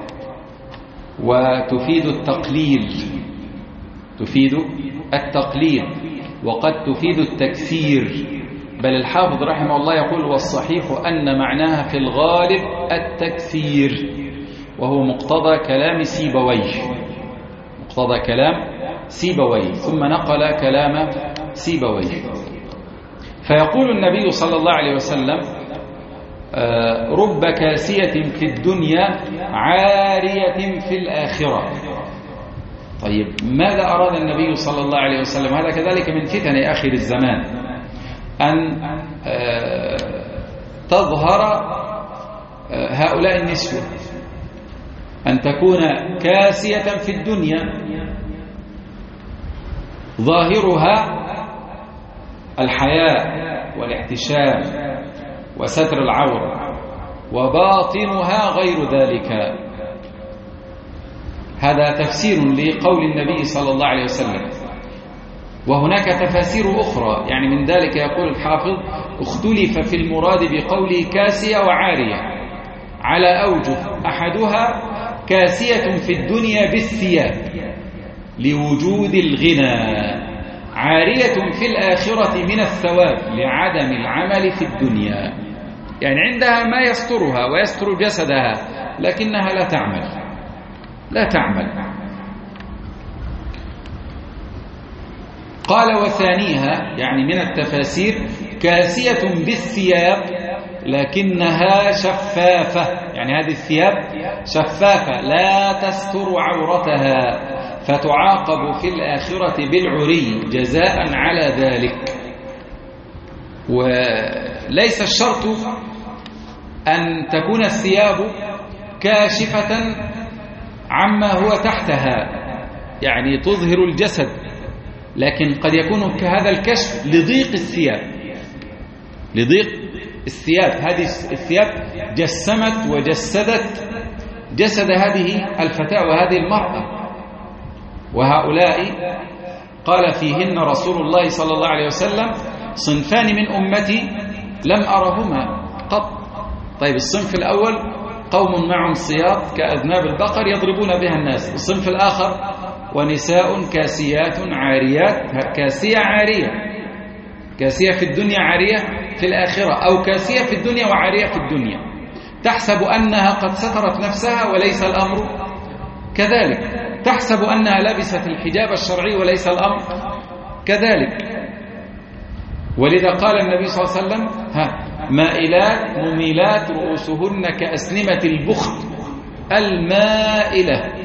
وتفيد التقليل، تفيد التقليل وقد تفيد التكثير، بل الحافظ رحمه الله يقول والصحيح أن معناها في الغالب التكثير، وهو مقتضى كلام سيبويه، مقتضى كلام سيبويه، ثم نقل كلام سيبويه. فيقول النبي صلى الله عليه وسلم رب كاسية في الدنيا عارية في الآخرة. طيب ماذا أراد النبي صلى الله عليه وسلم؟ هذا كذلك من فتن آخر الزمان، أن تظهر هؤلاء النسوة، أن تكون كاسية في الدنيا ظاهرها الحياء والاحتشام وستر العورة، وباطنها غير ذلك. هذا تفسير لقول النبي صلى الله عليه وسلم. وهناك تفاسير أخرى، يعني من ذلك يقول الحافظ: اختلف في المراد بقوله كاسية وعارية على أوجه، أحدها كاسية في الدنيا بالثياب لوجود الغنى، عارية في الآخرة من الثواب لعدم العمل في الدنيا، يعني عندها ما يسترها ويستر جسدها لكنها لا تعمل لا تعمل قال: وثانيها، يعني من التفاسير، كاسية بالثياب لكنها شفافة، يعني هذه الثياب شفافة لا تستر عورتها، فتعاقب في الآخرة بالعري جزاء على ذلك. وليس الشرط أن تكون الثياب كاشفة عما هو تحتها، يعني تظهر الجسد، لكن قد يكون هذا الكشف لضيق الثياب لضيق الثياب هذه الثياب جسمت وجسدت جسد هذه الفتاة وهذه المرأة، وهؤلاء قال فيهن رسول الله صلى الله عليه وسلم: صنفان من أمتي لم أرهما قط. طيب، الصنف الأول قوم معهم صياط كأذناب البقر يضربون بها الناس. الصنف الآخر: ونساء كاسيات عاريات. كاسية عارية، كاسية في الدنيا عارية في الآخرة، أو كاسية في الدنيا وعارية في الدنيا، تحسب أنها قد سترت نفسها وليس الأمر كذلك، تحسب أنها لبست الحجاب الشرعي وليس الأمر كذلك. ولذا قال النبي صلى الله عليه وسلم: ها مائلات مميلات رؤوسهن كأسنمة البخت المائلة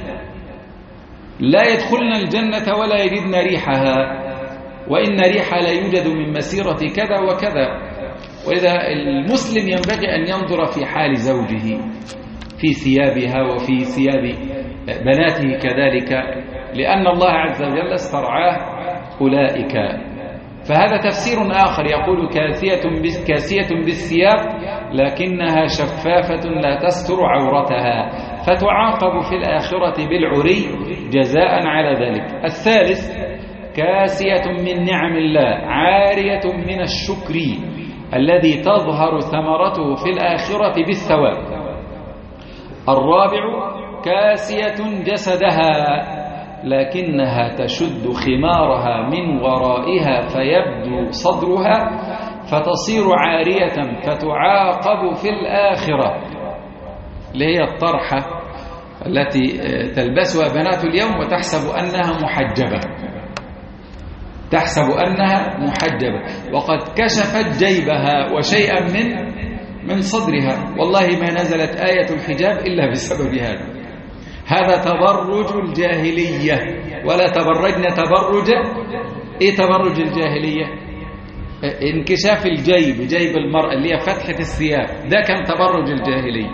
لا يدخلن الجنة ولا يجدن ريحها، وإن ريحها لا يوجد من مسيرة كذا وكذا. ولذا المسلم ينبغي أن ينظر في حال زوجه، في ثيابها وفي ثياب بناته كذلك، لأن الله عز وجل استرعاه أولئك. فهذا تفسير آخر يقول: كاسية كاسية بالثياب لكنها شفافة لا تستر عورتها، فتعاقب في الآخرة بالعري جزاء على ذلك. الثالث: كاسية من نعم الله عارية من الشكر الذي تظهر ثمرته في الآخرة بالثواب. الرابع: كاسية جسدها لكنها تشد خمارها من ورائها فيبدو صدرها فتصير عارية فتعاقب في الآخرة، اللي هي الطرحة التي تلبسها بنات اليوم وتحسب أنها محجبة تحسب أنها محجبة وقد كشفت جيبها وشيئا من من صدرها. والله ما نزلت آية الحجاب إلا بسبب هذا. هذا تبرج الجاهلية، ولا تبرجنا تبرج إيه تبرج الجاهلية؟ انكشاف الجيب، جيب المرأة اللي هي فتحة الثياب، ده كان تبرج الجاهلية.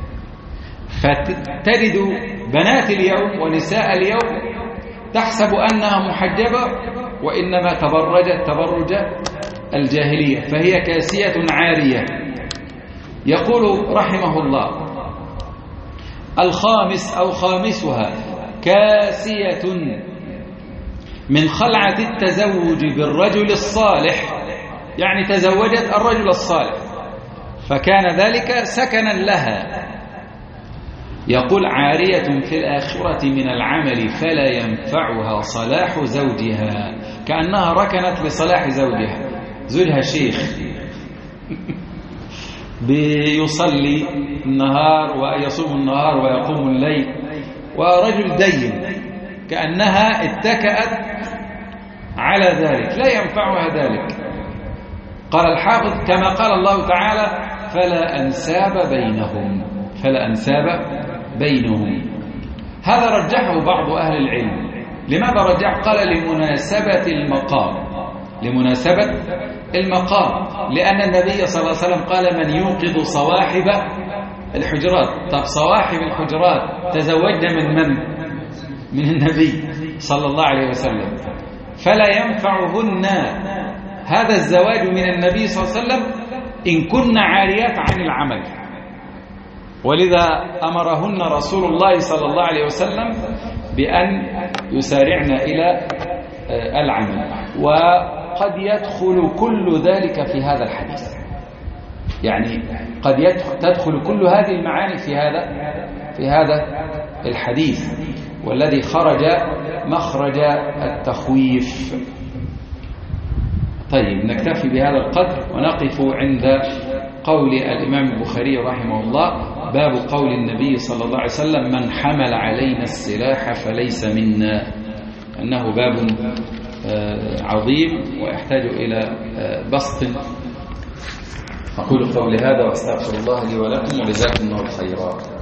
فتجد بنات اليوم ونساء اليوم تحسب أنها محجبة وإنما تبرجت تبرج الجاهلية، فهي كاسية عارية. يقول رحمه الله: الخامس أو خامسها: كاسية من خلعة التزوج بالرجل الصالح، يعني تزوجت الرجل الصالح فكان ذلك سكنا لها. يقول: عارية في الآخرة من العمل فلا ينفعها صلاح زوجها، كأنها ركنت لصلاح زوجها. زوجها شيخ بيصلي النهار ويصوم النهار ويقوم الليل، ورجل دين، كأنها اتكأت على ذلك، لا ينفعها ذلك. قال الحافظ: كما قال الله تعالى: فلا أنساب بينهم فلا أنساب بينهم. هذا رجحه بعض أهل العلم. لماذا رجح؟ قال: لمناسبة المقام لمناسبة المقام لأن النبي صلى الله عليه وسلم قال: من يوقظ صواحب الحجرات. طب صواحب الحجرات تزوجنا من من؟ من النبي صلى الله عليه وسلم. فلا ينفعهن هذا الزواج من النبي صلى الله عليه وسلم إن كن عاريات عن العمل، ولذا أمرهن رسول الله صلى الله عليه وسلم بأن يسارعن إلى العمل. وقد يدخل كل ذلك في هذا الحديث، يعني قد تدخل كل هذه المعاني في هذا في هذا الحديث، والذي خرج مخرج التخويف. طيب نكتفي بهذا القدر ونقف عند قول الإمام البخاري رحمه الله: باب قول النبي صلى الله عليه وسلم: من حمل علينا السلاح فليس منا. أنه باب عظيم ويحتاج إلى بسط. أقول قولي هذا وأستغفر الله لي ولكم، وجزاكم الله خيرا.